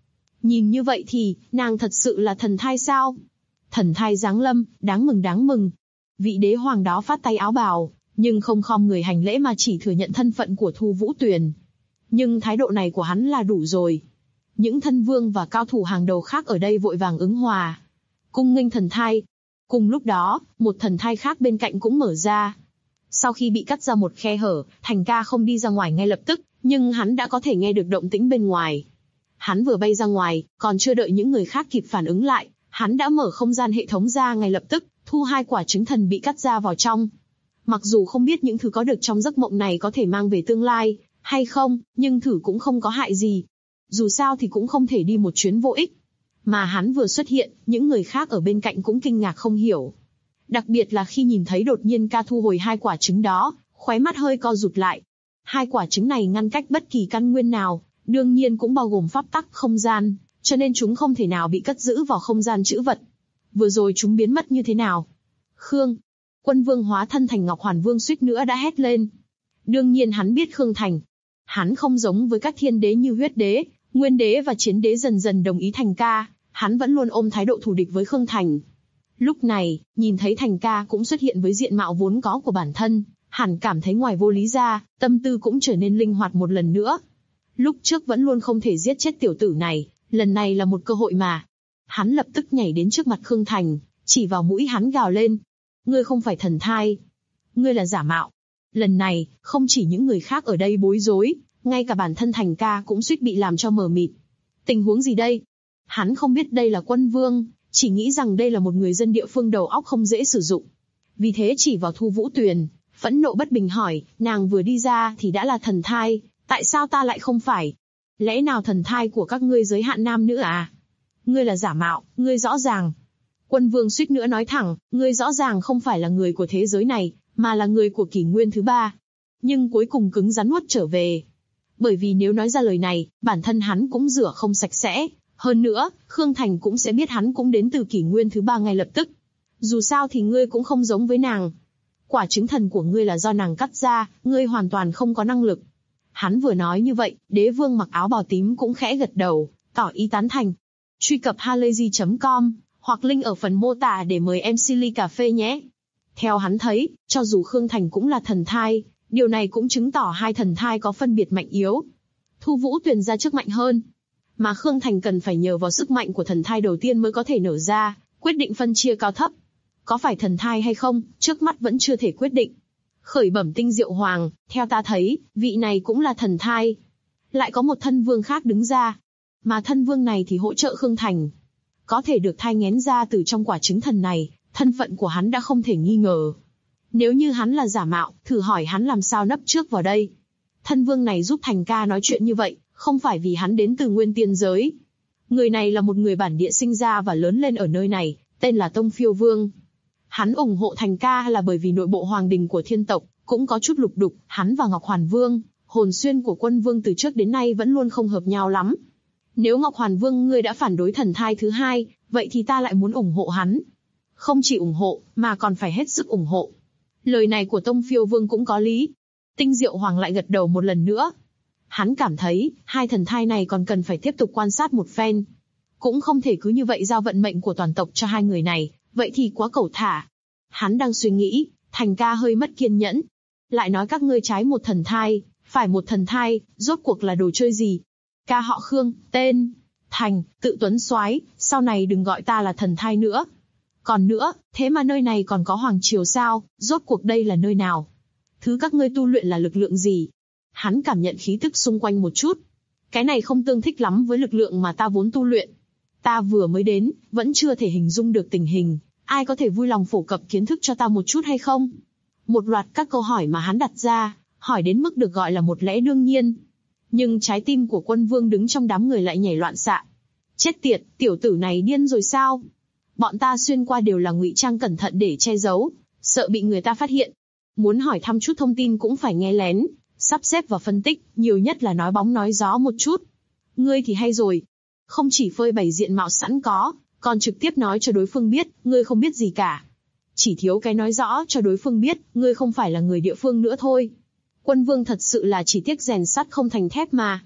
Nhìn như vậy thì, nàng thật sự là thần thai sao? Thần thai giáng lâm, đáng mừng đáng mừng. Vị đế hoàng đó phát tay áo bào, nhưng không khom người hành lễ mà chỉ thừa nhận thân phận của Thu Vũ Tuyền. Nhưng thái độ này của hắn là đủ rồi. Những thân vương và cao thủ hàng đầu khác ở đây vội vàng ứng hòa. Cung nghênh thần thai. Cùng lúc đó, một thần thai khác bên cạnh cũng mở ra. Sau khi bị cắt ra một khe hở, Thành Ca không đi ra ngoài ngay lập tức, nhưng hắn đã có thể nghe được động tĩnh bên ngoài. Hắn vừa bay ra ngoài, còn chưa đợi những người khác kịp phản ứng lại, hắn đã mở không gian hệ thống ra ngay lập tức, thu 2 quả trứng thần bị cắt ra vào trong. Mặc dù không biết những thứ có được trong giấc mộng này có thể mang về tương lai, hay không, nhưng thử cũng không có hại gì. Dù sao thì cũng không thể đi một chuyến vô ích. Mà hắn vừa xuất hiện, những người khác ở bên cạnh cũng kinh ngạc không hiểu. Đặc biệt là khi nhìn thấy đột nhiên ca thu hồi 2 quả trứng đó, khóe mắt hơi co rụt lại. 2 quả trứng này ngăn cách bất kỳ căn nguyên nào, đương nhiên cũng bao gồm pháp tắc không gian, cho nên chúng không thể nào bị cất giữ vào không gian trữ vật. Vừa rồi chúng biến mất như thế nào? Khương, Quân Vương hóa thân thành Ngọc Hoàn Vương suýt nữa đã hét lên. Đương nhiên hắn biết Khương Thành. Hắn không giống với các thiên đế như Huyết Đế, Nguyên Đế và Chiến Đế dần dần đồng ý Thành Ca, hắn vẫn luôn ôm thái độ thù địch với Khương Thành. Lúc này, nhìn thấy Thành Ca cũng xuất hiện với diện mạo vốn có của bản thân, hẳn cảm thấy ngoài vô lý ra, tâm tư cũng trở nên linh hoạt một lần nữa. Lúc trước vẫn luôn không thể giết chết tiểu tử này, lần này là một cơ hội mà. Hắn lập tức nhảy đến trước mặt Khương Thành, chỉ vào mũi hắn gào lên. Ngươi không phải thần thai. Ngươi là giả mạo. Lần này, không chỉ những người khác ở đây bối rối, ngay cả bản thân Thành Ca cũng suýt bị làm cho mờ mịt. Tình huống gì đây? Hắn không biết đây là Quân Vương, chỉ nghĩ rằng đây là một người dân địa phương đầu óc không dễ sử dụng. Vì thế chỉ vào Thu Vũ Tuyền, phẫn nộ bất bình hỏi, nàng vừa đi ra thì đã là thần thai, tại sao ta lại không phải? Lẽ nào thần thai của các ngươi giới hạn nam nữ à? Ngươi là giả mạo, ngươi rõ ràng. Quân Vương suýt nữa nói thẳng, ngươi rõ ràng không phải là người của thế giới này, mà là người của kỷ nguyên thứ 3. Nhưng cuối cùng cứng rắn nuốt trở về. Bởi vì nếu nói ra lời này, bản thân hắn cũng rửa không sạch sẽ. Hơn nữa, Khương Thành cũng sẽ biết hắn cũng đến từ kỷ nguyên thứ 3 ngay lập tức. Dù sao thì ngươi cũng không giống với nàng. Quả trứng thần của ngươi là do nàng cắt ra, ngươi hoàn toàn không có năng lực. Hắn vừa nói như vậy, đế vương mặc áo bào tím cũng khẽ gật đầu, tỏ ý tán thành. Truy cập halayzi.com, hoặc link ở phần mô tả để mời MC ly cà phê nhé. Theo hắn thấy, cho dù Khương Thành cũng là thần thai, điều này cũng chứng tỏ hai thần thai có phân biệt mạnh yếu. Thu Vũ Tuyền ra trước mạnh hơn. Mà Khương Thành cần phải nhờ vào sức mạnh của thần thai đầu tiên mới có thể nở ra, quyết định phân chia cao thấp. Có phải thần thai hay không, trước mắt vẫn chưa thể quyết định. Khởi bẩm Tinh Diệu Hoàng, theo ta thấy, vị này cũng là thần thai. Lại có một thân vương khác đứng ra. Mà thân vương này thì hỗ trợ Khương Thành. Có thể được thai nghén ra từ trong quả trứng thần này, thân phận của hắn đã không thể nghi ngờ. Nếu như hắn là giả mạo, thử hỏi hắn làm sao nấp trước vào đây. Thân vương này giúp Thành Ca nói chuyện như vậy, không phải vì hắn đến từ Nguyên Tiên giới. Người này là một người bản địa sinh ra và lớn lên ở nơi này, tên là Tông Phiêu Vương. Hắn ủng hộ Thành Ca là bởi vì nội bộ hoàng đình của thiên tộc cũng có chút lục đục, hắn và Ngọc Hoàn Vương, hồn xuyên của Quân Vương từ trước đến nay vẫn luôn không hợp nhau lắm. Nếu Ngọc Hoàn Vương ngươi đã phản đối thần thai thứ 2, vậy thì ta lại muốn ủng hộ hắn. Không chỉ ủng hộ, mà còn phải hết sức ủng hộ. Lời này của Tông Phiêu Vương cũng có lý. Tinh Diệu Hoàng lại gật đầu một lần nữa. Hắn cảm thấy, hai thần thai này còn cần phải tiếp tục quan sát một phen. Cũng không thể cứ như vậy giao vận mệnh của toàn tộc cho hai người này, vậy thì quá cẩu thả. Hắn đang suy nghĩ, Thành Ca hơi mất kiên nhẫn. Lại nói các ngươi trái một thần thai, phải một thần thai, rốt cuộc là đồ chơi gì? Ca họ Khương, tên Thành, tự tuấn soái, sau này đừng gọi ta là thần thai nữa. Còn nữa, thế mà nơi này còn có hoàng triều sao, rốt cuộc đây là nơi nào? Thứ các ngươi tu luyện là lực lượng gì? Hắn cảm nhận khí tức xung quanh một chút. Cái này không tương thích lắm với lực lượng mà ta vốn tu luyện. Ta vừa mới đến, vẫn chưa thể hình dung được tình hình. Ai có thể vui lòng phổ cập kiến thức cho ta một chút hay không? Một loạt các câu hỏi mà hắn đặt ra, hỏi đến mức được gọi là một lẽ đương nhiên. Nhưng trái tim của Quân Vương đứng trong đám người lại nhảy loạn xạ. Chết tiệt, tiểu tử này điên rồi sao? Bọn ta xuyên qua đều là ngụy trang cẩn thận để che giấu, sợ bị người ta phát hiện. Muốn hỏi thăm chút thông tin cũng phải nghe lén, sắp xếp và phân tích, nhiều nhất là nói bóng nói gió một chút. Ngươi thì hay rồi. Không chỉ phơi bày diện mạo sẵn có, còn trực tiếp nói cho đối phương biết, ngươi không biết gì cả. Chỉ thiếu cái nói rõ cho đối phương biết, ngươi không phải là người địa phương nữa thôi. Quân Vương thật sự là chỉ tiếc rèn sắt không thành thép mà.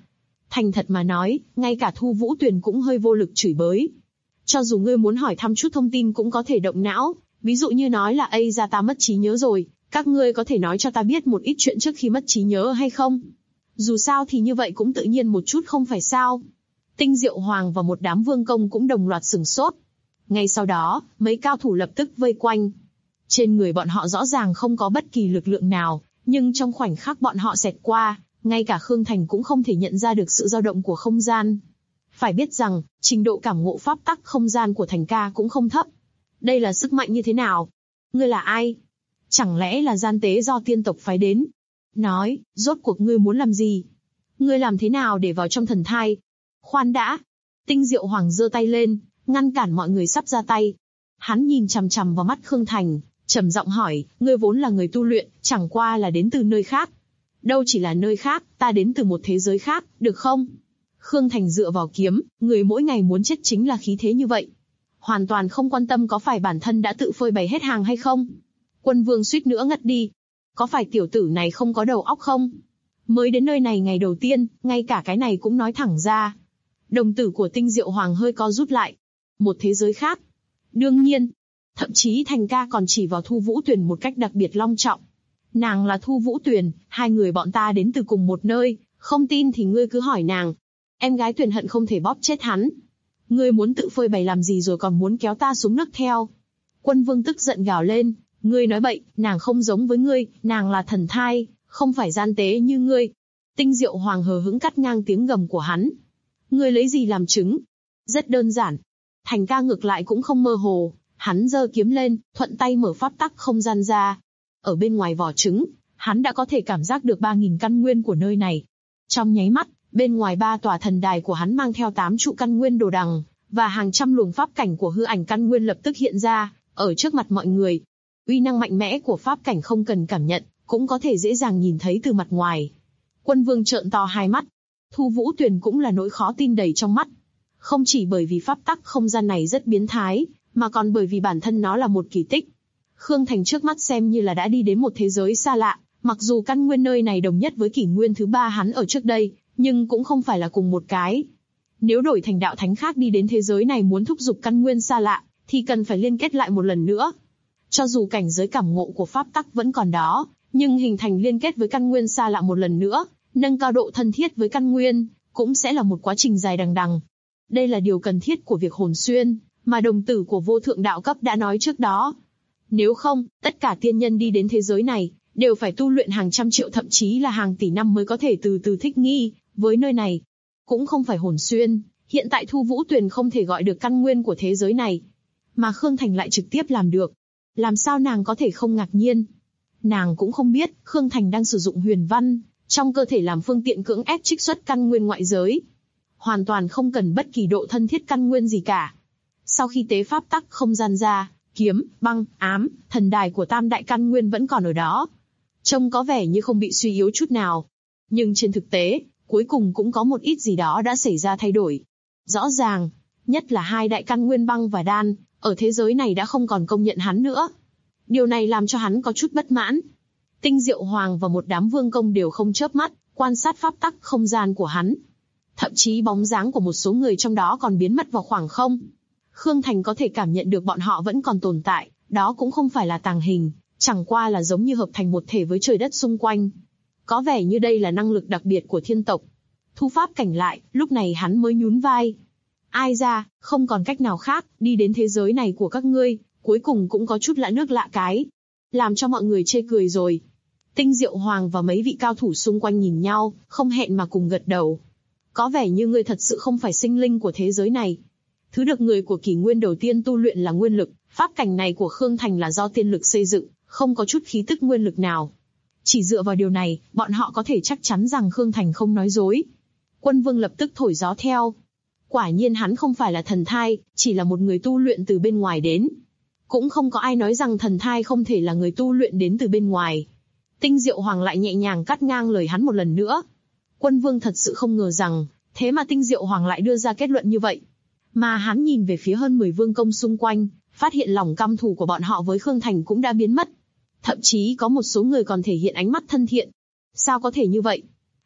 Thành thật mà nói, ngay cả Thu Vũ Tuyền cũng hơi vô lực chửi bới. Cho dù ngươi muốn hỏi thăm chút thông tin cũng có thể động não, ví dụ như nói là ây ra ta mất trí nhớ rồi, các ngươi có thể nói cho ta biết một ít chuyện trước khi mất trí nhớ hay không? Dù sao thì như vậy cũng tự nhiên một chút không phải sao? Tinh Diệu Hoàng và một đám vương công cũng đồng loạt sửng sốt. Ngay sau đó, mấy cao thủ lập tức vây quanh. Trên người bọn họ rõ ràng không có bất kỳ lực lượng nào, nhưng trong khoảnh khắc bọn họ xẹt qua, ngay cả Khương Thành cũng không thể nhận ra được sự dao động của không gian. Phải biết rằng, trình độ cảm ngộ pháp tắc không gian của Thành ca cũng không thấp. Đây là sức mạnh như thế nào? Ngươi là ai? Chẳng lẽ là gian tế do tiên tộc phái đến? Nói, rốt cuộc ngươi muốn làm gì? Ngươi làm thế nào để vào trong thần thai? Khoan đã! Tinh Diệu Hoàng giơ tay lên, ngăn cản mọi người sắp ra tay. Hắn nhìn chằm chằm vào mắt Khương Thành, trầm giọng hỏi, ngươi vốn là người tu luyện, chẳng qua là đến từ nơi khác. Đâu chỉ là nơi khác, ta đến từ một thế giới khác, được không? Khương Thành dựa vào kiếm, người mỗi ngày muốn chết chính là khí thế như vậy. Hoàn toàn không quan tâm có phải bản thân đã tự phơi bày hết hàng hay không. Quân Vương suýt nữa ngất đi. Có phải tiểu tử này không có đầu óc không? Mới đến nơi này ngày đầu tiên, ngay cả cái này cũng nói thẳng ra. Đồng tử của Tinh Diệu Hoàng hơi co rút lại. Một thế giới khác. Đương nhiên. Thậm chí Thành ca còn chỉ vào Thu Vũ Tuyền một cách đặc biệt long trọng. Nàng là Thu Vũ Tuyền, hai người bọn ta đến từ cùng một nơi, không tin thì ngươi cứ hỏi nàng. Em gái Tuyền hận không thể bóp chết hắn. Ngươi muốn tự phơi bày làm gì rồi còn muốn kéo ta xuống nước theo? Quân Vương tức giận gào lên, ngươi nói bậy, nàng không giống với ngươi, nàng là thần thai, không phải gian tế như ngươi. Tinh Diệu Hoàng hờ hững cắt ngang tiếng gầm của hắn. Ngươi lấy gì làm chứng? Rất đơn giản. Thành ca ngược lại cũng không mơ hồ, hắn giơ kiếm lên, thuận tay mở pháp tắc không gian ra. Ở bên ngoài vỏ trứng, hắn đã có thể cảm giác được 3.000 căn nguyên của nơi này. Trong nháy mắt, bên ngoài 3 tòa thần đài của hắn mang theo 8 trụ căn nguyên đồ đằng, và hàng trăm luồng pháp cảnh của hư ảnh căn nguyên lập tức hiện ra, ở trước mặt mọi người. Uy năng mạnh mẽ của pháp cảnh không cần cảm nhận, cũng có thể dễ dàng nhìn thấy từ mặt ngoài. Quân Vương trợn to hai mắt. Thu Vũ Tuyền cũng là nỗi khó tin đầy trong mắt. Không chỉ bởi vì pháp tắc không gian này rất biến thái, mà còn bởi vì bản thân nó là một kỳ tích. Khương Thành trước mắt xem như là đã đi đến một thế giới xa lạ, mặc dù căn nguyên nơi này đồng nhất với kỷ nguyên thứ 3 hắn ở trước đây, nhưng cũng không phải là cùng một cái. Nếu đổi thành đạo thánh khác đi đến thế giới này muốn thúc giục căn nguyên xa lạ, thì cần phải liên kết lại một lần nữa. Cho dù cảnh giới cảm ngộ của pháp tắc vẫn còn đó, nhưng hình thành liên kết với căn nguyên xa lạ một lần nữa, nâng cao độ thân thiết với căn nguyên, cũng sẽ là một quá trình dài đằng đằng. Đây là điều cần thiết của việc hồn xuyên, mà đồng tử của vô thượng đạo cấp đã nói trước đó. Nếu không, tất cả tiên nhân đi đến thế giới này, đều phải tu luyện hàng trăm triệu thậm chí là hàng tỷ năm mới có thể từ từ thích nghi với nơi này. Cũng không phải hồn xuyên, hiện tại Thu Vũ Tuyền không thể gọi được căn nguyên của thế giới này. Mà Khương Thành lại trực tiếp làm được. Làm sao nàng có thể không ngạc nhiên? Nàng cũng không biết, Khương Thành đang sử dụng huyền văn, trong cơ thể làm phương tiện cưỡng ép trích xuất căn nguyên ngoại giới. Hoàn toàn không cần bất kỳ độ thân thiết căn nguyên gì cả. Sau khi tế pháp tắc không gian ra, kiếm, băng, ám, thần đài của tam đại căn nguyên vẫn còn ở đó. Trông có vẻ như không bị suy yếu chút nào. Nhưng trên thực tế, cuối cùng cũng có một ít gì đó đã xảy ra thay đổi. Rõ ràng, nhất là hai đại căn nguyên băng và đan, ở thế giới này đã không còn công nhận hắn nữa. Điều này làm cho hắn có chút bất mãn. Tinh Diệu Hoàng và một đám vương công đều không chớp mắt, quan sát pháp tắc không gian của hắn. Thậm chí bóng dáng của một số người trong đó còn biến mất vào khoảng không. Khương Thành có thể cảm nhận được bọn họ vẫn còn tồn tại, đó cũng không phải là tàng hình, chẳng qua là giống như hợp thành một thể với trời đất xung quanh. Có vẻ như đây là năng lực đặc biệt của thiên tộc. Thu pháp cảnh lại, lúc này hắn mới nhún vai. Ai ra, không còn cách nào khác, đi đến thế giới này của các ngươi, cuối cùng cũng có chút lạ nước lạ cái. Làm cho mọi người chê cười rồi. Tinh Diệu Hoàng và mấy vị cao thủ xung quanh nhìn nhau, không hẹn mà cùng gật đầu. Có vẻ như ngươi thật sự không phải sinh linh của thế giới này. Thứ được người của kỷ nguyên đầu tiên tu luyện là nguyên lực, pháp cảnh này của Khương Thành là do tiên lực xây dựng, không có chút khí tức nguyên lực nào. Chỉ dựa vào điều này, bọn họ có thể chắc chắn rằng Khương Thành không nói dối. Quân Vương lập tức thổi gió theo. Quả nhiên hắn không phải là thần thai, chỉ là một người tu luyện từ bên ngoài đến. Cũng không có ai nói rằng thần thai không thể là người tu luyện đến từ bên ngoài. Tinh Diệu Hoàng lại nhẹ nhàng cắt ngang lời hắn một lần nữa. Quân Vương thật sự không ngờ rằng, thế mà Tinh Diệu Hoàng lại đưa ra kết luận như vậy. Mà hắn nhìn về phía hơn 10 vương công xung quanh, phát hiện lòng căm thù của bọn họ với Khương Thành cũng đã biến mất. Thậm chí có một số người còn thể hiện ánh mắt thân thiện. Sao có thể như vậy?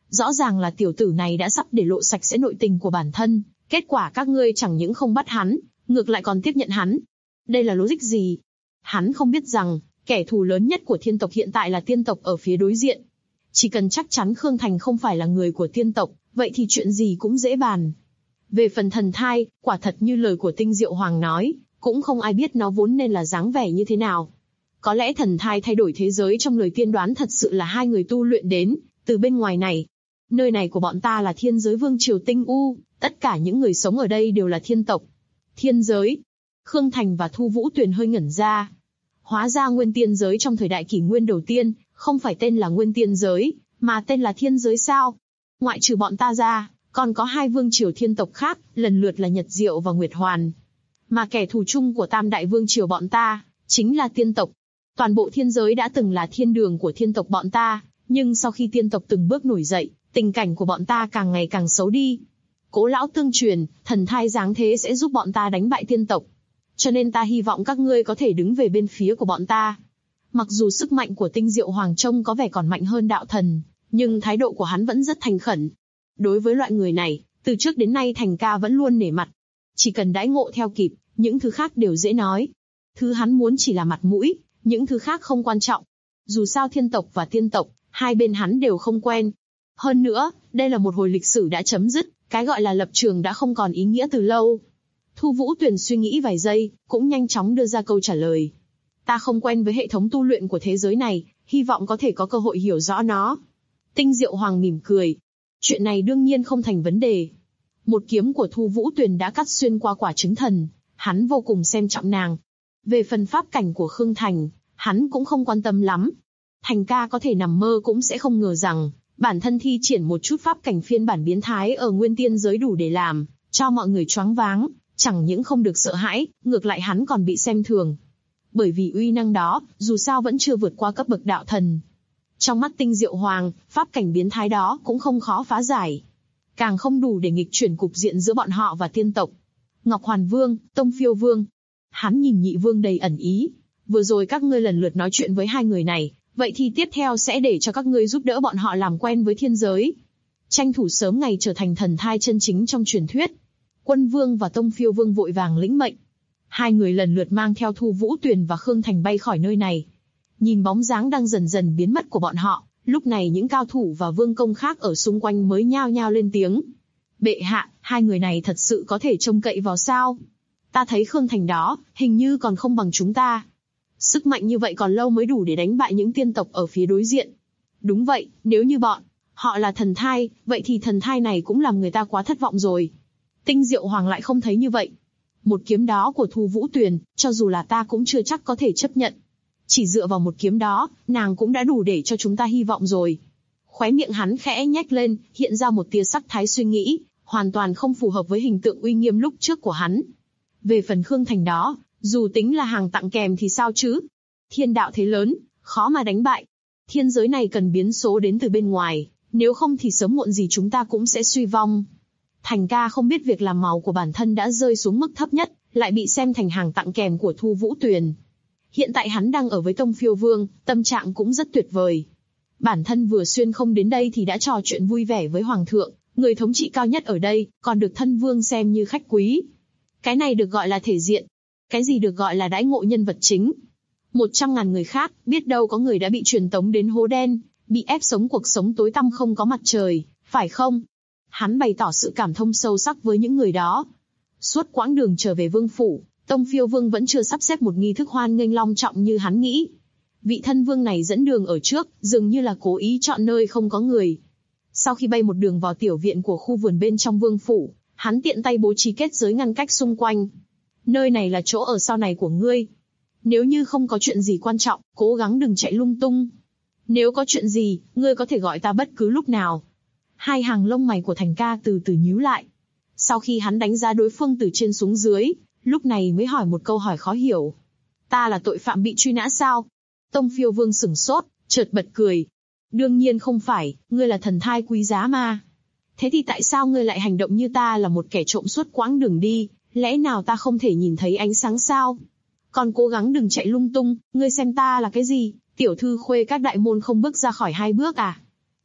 Rõ ràng là tiểu tử này đã sắp để lộ sạch sẽ nội tình của bản thân, kết quả các ngươi chẳng những không bắt hắn, ngược lại còn tiếp nhận hắn. Đây là logic gì? Hắn không biết rằng, kẻ thù lớn nhất của thiên tộc hiện tại là tiên tộc ở phía đối diện. Chỉ cần chắc chắn Khương Thành không phải là người của tiên tộc, vậy thì chuyện gì cũng dễ bàn. Về phần thần thai, quả thật như lời của Tinh Diệu Hoàng nói, cũng không ai biết nó vốn nên là dáng vẻ như thế nào. Có lẽ thần thai thay đổi thế giới trong lời tiên đoán thật sự là hai người tu luyện đến, từ bên ngoài này. Nơi này của bọn ta là thiên giới vương triều Tinh U, tất cả những người sống ở đây đều là thiên tộc. Thiên giới. Khương Thành và Thu Vũ Tuyền hơi ngẩn ra. Hóa ra nguyên tiên giới trong thời đại kỷ nguyên đầu tiên, không phải tên là nguyên tiên giới, mà tên là thiên giới sao? Ngoại trừ bọn ta ra, còn có hai vương triều thiên tộc khác, lần lượt là Nhật Diệu và Nguyệt Hoàn. Mà kẻ thù chung của tam đại vương triều bọn ta, chính là tiên tộc. Toàn bộ thiên giới đã từng là thiên đường của thiên tộc bọn ta, nhưng sau khi tiên tộc từng bước nổi dậy, tình cảnh của bọn ta càng ngày càng xấu đi. Cố lão tương truyền, thần thai giáng thế sẽ giúp bọn ta đánh bại tiên tộc. Cho nên ta hy vọng các ngươi có thể đứng về bên phía của bọn ta. Mặc dù sức mạnh của Tinh Diệu Hoàng trông có vẻ còn mạnh hơn đạo thần, nhưng thái độ của hắn vẫn rất thành khẩn. Đối với loại người này, từ trước đến nay Thành ca vẫn luôn nể mặt. Chỉ cần đãi ngộ theo kịp, những thứ khác đều dễ nói. Thứ hắn muốn chỉ là mặt mũi, những thứ khác không quan trọng. Dù sao thiên tộc và tiên tộc, hai bên hắn đều không quen. Hơn nữa, đây là một hồi lịch sử đã chấm dứt, cái gọi là lập trường đã không còn ý nghĩa từ lâu. Thu Vũ Tuyền suy nghĩ vài giây, cũng nhanh chóng đưa ra câu trả lời. Ta không quen với hệ thống tu luyện của thế giới này, hy vọng có thể có cơ hội hiểu rõ nó. Tinh Diệu Hoàng mỉm cười. Chuyện này đương nhiên không thành vấn đề. Một kiếm của Thu Vũ Tuyền đã cắt xuyên qua quả trứng thần, hắn vô cùng xem trọng nàng. Về phần pháp cảnh của Khương Thành, hắn cũng không quan tâm lắm. Thành ca có thể nằm mơ cũng sẽ không ngờ rằng, bản thân thi triển một chút pháp cảnh phiên bản biến thái ở nguyên tiên giới đủ để làm cho mọi người choáng váng, chẳng những không được sợ hãi, ngược lại hắn còn bị xem thường. Bởi vì uy năng đó, dù sao vẫn chưa vượt qua cấp bậc đạo thần. Trong mắt Tinh Diệu Hoàng, pháp cảnh biến thái đó cũng không khó phá giải. Càng không đủ để nghịch chuyển cục diện giữa bọn họ và tiên tộc. Ngọc Hoàn Vương, Tông Phiêu Vương. Hắn nhìn Nhị Vương đầy ẩn ý. Vừa rồi các ngươi lần lượt nói chuyện với hai người này, vậy thì tiếp theo sẽ để cho các ngươi giúp đỡ bọn họ làm quen với thiên giới. Tranh thủ sớm ngày trở thành thần thai chân chính trong truyền thuyết. Quân Vương và Tông Phiêu Vương vội vàng lĩnh mệnh. Hai người lần lượt mang theo Thu Vũ Tuyền và Khương Thành bay khỏi nơi này. Nhìn bóng dáng đang dần dần biến mất của bọn họ, lúc này những cao thủ và vương công khác ở xung quanh mới nhao nhao lên tiếng. Bệ hạ, hai người này thật sự có thể trông cậy vào sao? Ta thấy Khương Thành đó, hình như còn không bằng chúng ta. Sức mạnh như vậy còn lâu mới đủ để đánh bại những tiên tộc ở phía đối diện. Đúng vậy, nếu như họ là thần thai, vậy thì thần thai này cũng làm người ta quá thất vọng rồi. Tinh Diệu Hoàng lại không thấy như vậy. Một kiếm đó của Thu Vũ Tuyền, cho dù là ta cũng chưa chắc có thể chấp nhận. Chỉ dựa vào một kiếm đó, nàng cũng đã đủ để cho chúng ta hy vọng rồi. Khóe miệng hắn khẽ nhếch lên, hiện ra một tia sắc thái suy nghĩ, hoàn toàn không phù hợp với hình tượng uy nghiêm lúc trước của hắn. Về phần Khương Thành đó, dù tính là hàng tặng kèm thì sao chứ? Thiên đạo thế lớn, khó mà đánh bại. Thiên giới này cần biến số đến từ bên ngoài, nếu không thì sớm muộn gì chúng ta cũng sẽ suy vong. Thành ca không biết việc làm màu của bản thân đã rơi xuống mức thấp nhất, lại bị xem thành hàng tặng kèm của Thu Vũ Tuyền. Hiện tại hắn đang ở với Tông Phiêu Vương, tâm trạng cũng rất tuyệt vời. Bản thân vừa xuyên không đến đây thì đã trò chuyện vui vẻ với Hoàng thượng, người thống trị cao nhất ở đây, còn được thân vương xem như khách quý. Cái này được gọi là thể diện. Cái gì được gọi là đãi ngộ nhân vật chính. 100.000 người khác, biết đâu có người đã bị truyền tống đến hố đen, bị ép sống cuộc sống tối tăm không có mặt trời, phải không? Hắn bày tỏ sự cảm thông sâu sắc với những người đó. Suốt quãng đường trở về vương phủ, Tông Phiêu Vương vẫn chưa sắp xếp một nghi thức hoan nghênh long trọng như hắn nghĩ. Vị thân vương này dẫn đường ở trước, dường như là cố ý chọn nơi không có người. Sau khi bay một đường vào tiểu viện của khu vườn bên trong vương phủ, hắn tiện tay bố trí kết giới ngăn cách xung quanh. Nơi này là chỗ ở sau này của ngươi. Nếu như không có chuyện gì quan trọng, cố gắng đừng chạy lung tung. Nếu có chuyện gì, ngươi có thể gọi ta bất cứ lúc nào. Hai hàng lông mày của Thành ca từ từ nhíu lại. Sau khi hắn đánh giá đối phương từ trên xuống dưới, lúc này mới hỏi một câu hỏi khó hiểu. Ta là tội phạm bị truy nã sao? Tông Phiêu Vương sửng sốt, chợt bật cười. Đương nhiên không phải, ngươi là thần thai quý giá mà. Thế thì tại sao ngươi lại hành động như ta là một kẻ trộm suốt quãng đường đi, lẽ nào ta không thể nhìn thấy ánh sáng sao? Còn cố gắng đừng chạy lung tung, ngươi xem ta là cái gì, tiểu thư khuê các đại môn không bước ra khỏi 2 bước à?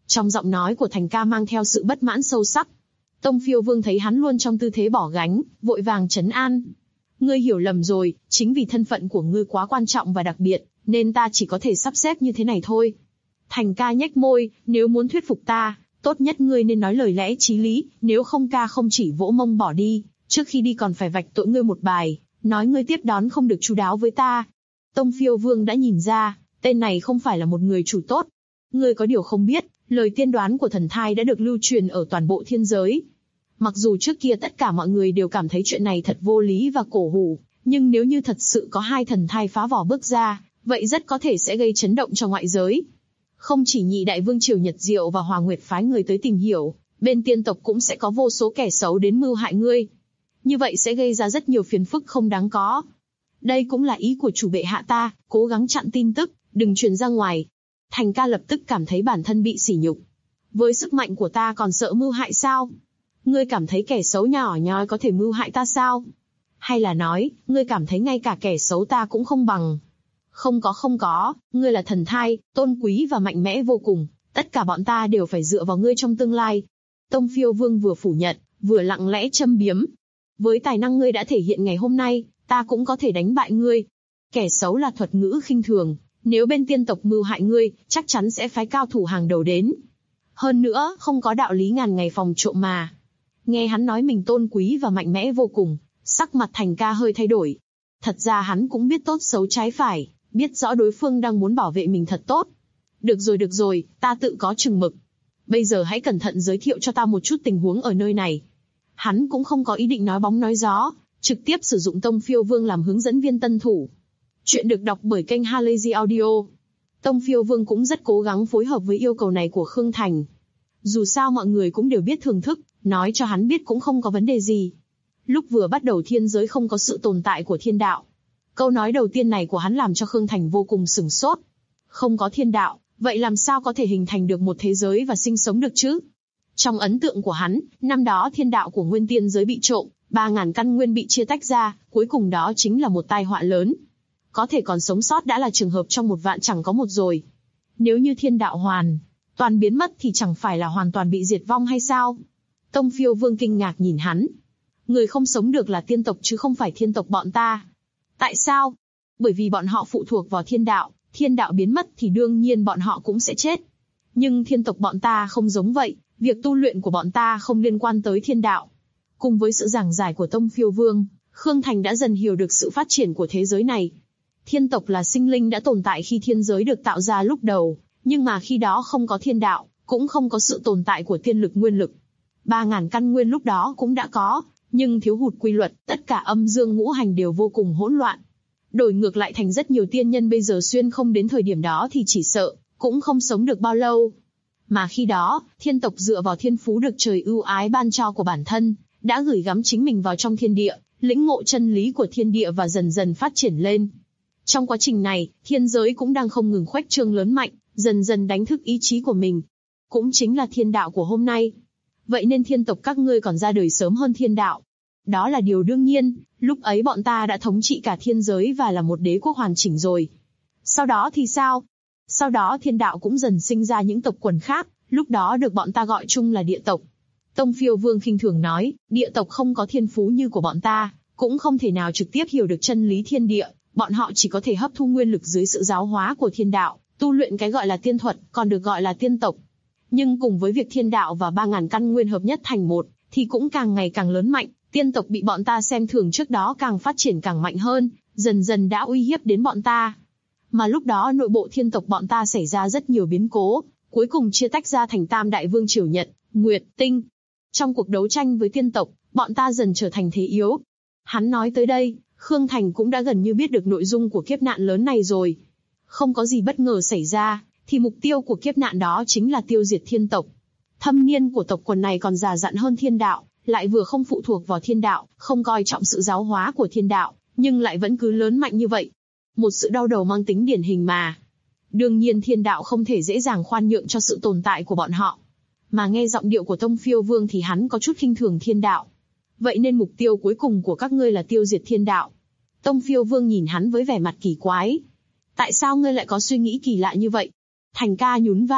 Trong giọng nói của Thành ca mang theo sự bất mãn sâu sắc. Tông Phiêu Vương thấy hắn luôn trong tư thế bỏ gánh, vội vàng trấn an. Ngươi hiểu lầm rồi, chính vì thân phận của ngươi quá quan trọng và đặc biệt, nên ta chỉ có thể sắp xếp như thế này thôi. Thành ca nhếch môi, nếu muốn thuyết phục ta, tốt nhất ngươi nên nói lời lẽ chí lý, nếu không ca không chỉ vỗ mông bỏ đi, trước khi đi còn phải vạch tội ngươi một bài, nói ngươi tiếp đón không được chu đáo với ta. Tông Phiêu Vương đã nhìn ra, tên này không phải là một người chủ tốt. Ngươi có điều không biết, lời tiên đoán của thần thai đã được lưu truyền ở toàn bộ thiên giới. Mặc dù trước kia tất cả mọi người đều cảm thấy chuyện này thật vô lý và cổ hủ, nhưng nếu như thật sự có hai thần thai phá vỏ bước ra, vậy rất có thể sẽ gây chấn động cho ngoại giới. Không chỉ nhị đại vương triều Nhật Diệu và Hòa Nguyệt phái người tới tìm hiểu, bên tiên tộc cũng sẽ có vô số kẻ xấu đến mưu hại ngươi. Như vậy sẽ gây ra rất nhiều phiền phức không đáng có. Đây cũng là ý của chủ bệ hạ ta, cố gắng chặn tin tức, đừng truyền ra ngoài. Thành ca lập tức cảm thấy bản thân bị sỉ nhục. Với sức mạnh của ta còn sợ mưu hại sao? Ngươi cảm thấy kẻ xấu nhỏ nhoi có thể mưu hại ta sao? Hay là nói, ngươi cảm thấy ngay cả kẻ xấu ta cũng không bằng? Không có, ngươi là thần thai, tôn quý và mạnh mẽ vô cùng, tất cả bọn ta đều phải dựa vào ngươi trong tương lai. Tông Phiêu Vương vừa phủ nhận, vừa lặng lẽ châm biếm. Với tài năng ngươi đã thể hiện ngày hôm nay, ta cũng có thể đánh bại ngươi. Kẻ xấu là thuật ngữ khinh thường, nếu bên tiên tộc mưu hại ngươi, chắc chắn sẽ phái cao thủ hàng đầu đến. Hơn nữa, không có đạo lý ngàn ngày phòng trộm mà. Nghe hắn nói mình tôn quý và mạnh mẽ vô cùng, sắc mặt Thành ca hơi thay đổi. Thật ra hắn cũng biết tốt xấu trái phải, biết rõ đối phương đang muốn bảo vệ mình thật tốt. Được rồi, ta tự có chừng mực. Bây giờ hãy cẩn thận giới thiệu cho ta một chút tình huống ở nơi này. Hắn cũng không có ý định nói bóng nói gió, trực tiếp sử dụng Tông Phiêu Vương làm hướng dẫn viên tân thủ. Chuyện được đọc bởi kênh Halazy Audio. Tông Phiêu Vương cũng rất cố gắng phối hợp với yêu cầu này của Khương Thành. Dù sao mọi người cũng đều biết thưởng thức, nói cho hắn biết cũng không có vấn đề gì. Lúc vừa bắt đầu thiên giới không có sự tồn tại của thiên đạo. Câu nói đầu tiên này của hắn làm cho Khương Thành vô cùng sửng sốt. Không có thiên đạo, vậy làm sao có thể hình thành được một thế giới và sinh sống được chứ? Trong ấn tượng của hắn, năm đó thiên đạo của nguyên tiên giới bị trộm, 3.000 căn nguyên bị chia tách ra, cuối cùng đó chính là một tai họa lớn. Có thể còn sống sót đã là trường hợp trong 1 vạn chẳng có một rồi. Nếu như thiên đạo hoàn toàn biến mất thì chẳng phải là hoàn toàn bị diệt vong hay sao? Tông Phiêu Vương kinh ngạc nhìn hắn. Người không sống được là tiên tộc chứ không phải thiên tộc bọn ta. Tại sao? Bởi vì bọn họ phụ thuộc vào thiên đạo biến mất thì đương nhiên bọn họ cũng sẽ chết. Nhưng thiên tộc bọn ta không giống vậy, việc tu luyện của bọn ta không liên quan tới thiên đạo. Cùng với sự giảng giải của Tông Phiêu Vương, Khương Thành đã dần hiểu được sự phát triển của thế giới này. Thiên tộc là sinh linh đã tồn tại khi thiên giới được tạo ra lúc đầu, nhưng mà khi đó không có thiên đạo, cũng không có sự tồn tại của tiên lực nguyên lực. 3.000 căn nguyên lúc đó cũng đã có, nhưng thiếu hụt quy luật, tất cả âm dương ngũ hành đều vô cùng hỗn loạn. Đổi ngược lại thành rất nhiều tiên nhân bây giờ xuyên không đến thời điểm đó thì chỉ sợ, cũng không sống được bao lâu. Mà khi đó, thiên tộc dựa vào thiên phú được trời ưu ái ban cho của bản thân, đã gửi gắm chính mình vào trong thiên địa, lĩnh ngộ chân lý của thiên địa và dần dần phát triển lên. Trong quá trình này, thiên giới cũng đang không ngừng khuếch trương lớn mạnh, dần dần đánh thức ý chí của mình. Cũng chính là thiên đạo của hôm nay. Vậy nên thiên tộc các ngươi còn ra đời sớm hơn thiên đạo. Đó là điều đương nhiên, lúc ấy bọn ta đã thống trị cả thiên giới và là một đế quốc hoàn chỉnh rồi. Sau đó thì sao? Sau đó thiên đạo cũng dần sinh ra những tộc quần khác, lúc đó được bọn ta gọi chung là địa tộc. Tông Phiêu Vương khinh thường nói, địa tộc không có thiên phú như của bọn ta, cũng không thể nào trực tiếp hiểu được chân lý thiên địa, bọn họ chỉ có thể hấp thu nguyên lực dưới sự giáo hóa của thiên đạo, tu luyện cái gọi là tiên thuật, còn được gọi là tiên tộc. Nhưng cùng với việc thiên đạo và 3.000 căn nguyên hợp nhất thành một, thì cũng càng ngày càng lớn mạnh, tiên tộc bị bọn ta xem thường trước đó càng phát triển càng mạnh hơn, dần dần đã uy hiếp đến bọn ta. Mà lúc đó nội bộ thiên tộc bọn ta xảy ra rất nhiều biến cố, cuối cùng chia tách ra thành tam đại vương triều Nhật, Nguyệt, Tinh. Trong cuộc đấu tranh với tiên tộc, bọn ta dần trở thành thế yếu. Hắn nói tới đây, Khương Thành cũng đã gần như biết được nội dung của kiếp nạn lớn này rồi. Không có gì bất ngờ xảy ra, thì mục tiêu của kiếp nạn đó chính là tiêu diệt thiên tộc. Thâm niên của tộc quần này còn già dặn hơn thiên đạo, lại vừa không phụ thuộc vào thiên đạo, không coi trọng sự giáo hóa của thiên đạo, nhưng lại vẫn cứ lớn mạnh như vậy. Một sự đau đầu mang tính điển hình mà. Đương nhiên thiên đạo không thể dễ dàng khoan nhượng cho sự tồn tại của bọn họ. Mà nghe giọng điệu của Tông Phiêu Vương thì hắn có chút khinh thường thiên đạo. Vậy nên mục tiêu cuối cùng của các ngươi là tiêu diệt thiên đạo. Tông Phiêu Vương nhìn hắn với vẻ mặt kỳ quái. Tại sao ngươi lại có suy nghĩ kỳ lạ như vậy? Thành ca nhún vai,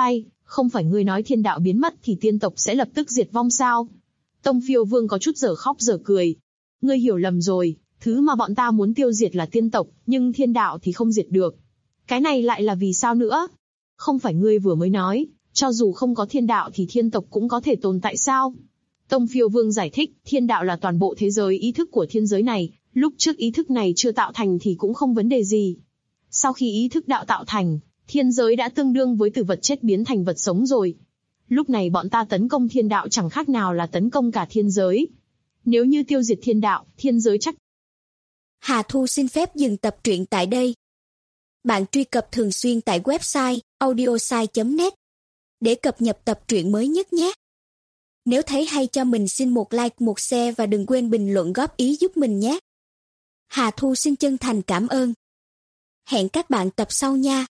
Không phải ngươi nói thiên đạo biến mất thì tiên tộc sẽ lập tức diệt vong sao? Tông Phiêu Vương có chút dở khóc dở cười. Ngươi hiểu lầm rồi, thứ mà bọn ta muốn tiêu diệt là tiên tộc, nhưng thiên đạo thì không diệt được. Cái này lại là vì sao nữa? Không phải ngươi vừa mới nói, cho dù không có thiên đạo thì thiên tộc cũng có thể tồn tại sao? Tông Phiêu Vương giải thích, thiên đạo là toàn bộ thế giới ý thức của thiên giới này, lúc trước ý thức này chưa tạo thành thì cũng không vấn đề gì. Sau khi ý thức đạo tạo thành, thiên giới đã tương đương với từ vật chết biến thành vật sống rồi. Lúc này bọn ta tấn công thiên đạo chẳng khác nào là tấn công cả thiên giới. Nếu như tiêu diệt thiên đạo, thiên giới chắc. Hà Thu xin phép dừng tập truyện tại đây. Bạn truy cập thường xuyên tại website audiosai.net để cập nhật tập truyện mới nhất nhé. Nếu thấy hay cho mình xin một like, một share và đừng quên bình luận góp ý giúp mình nhé. Hà Thu xin chân thành cảm ơn. Hẹn các bạn tập sau nha.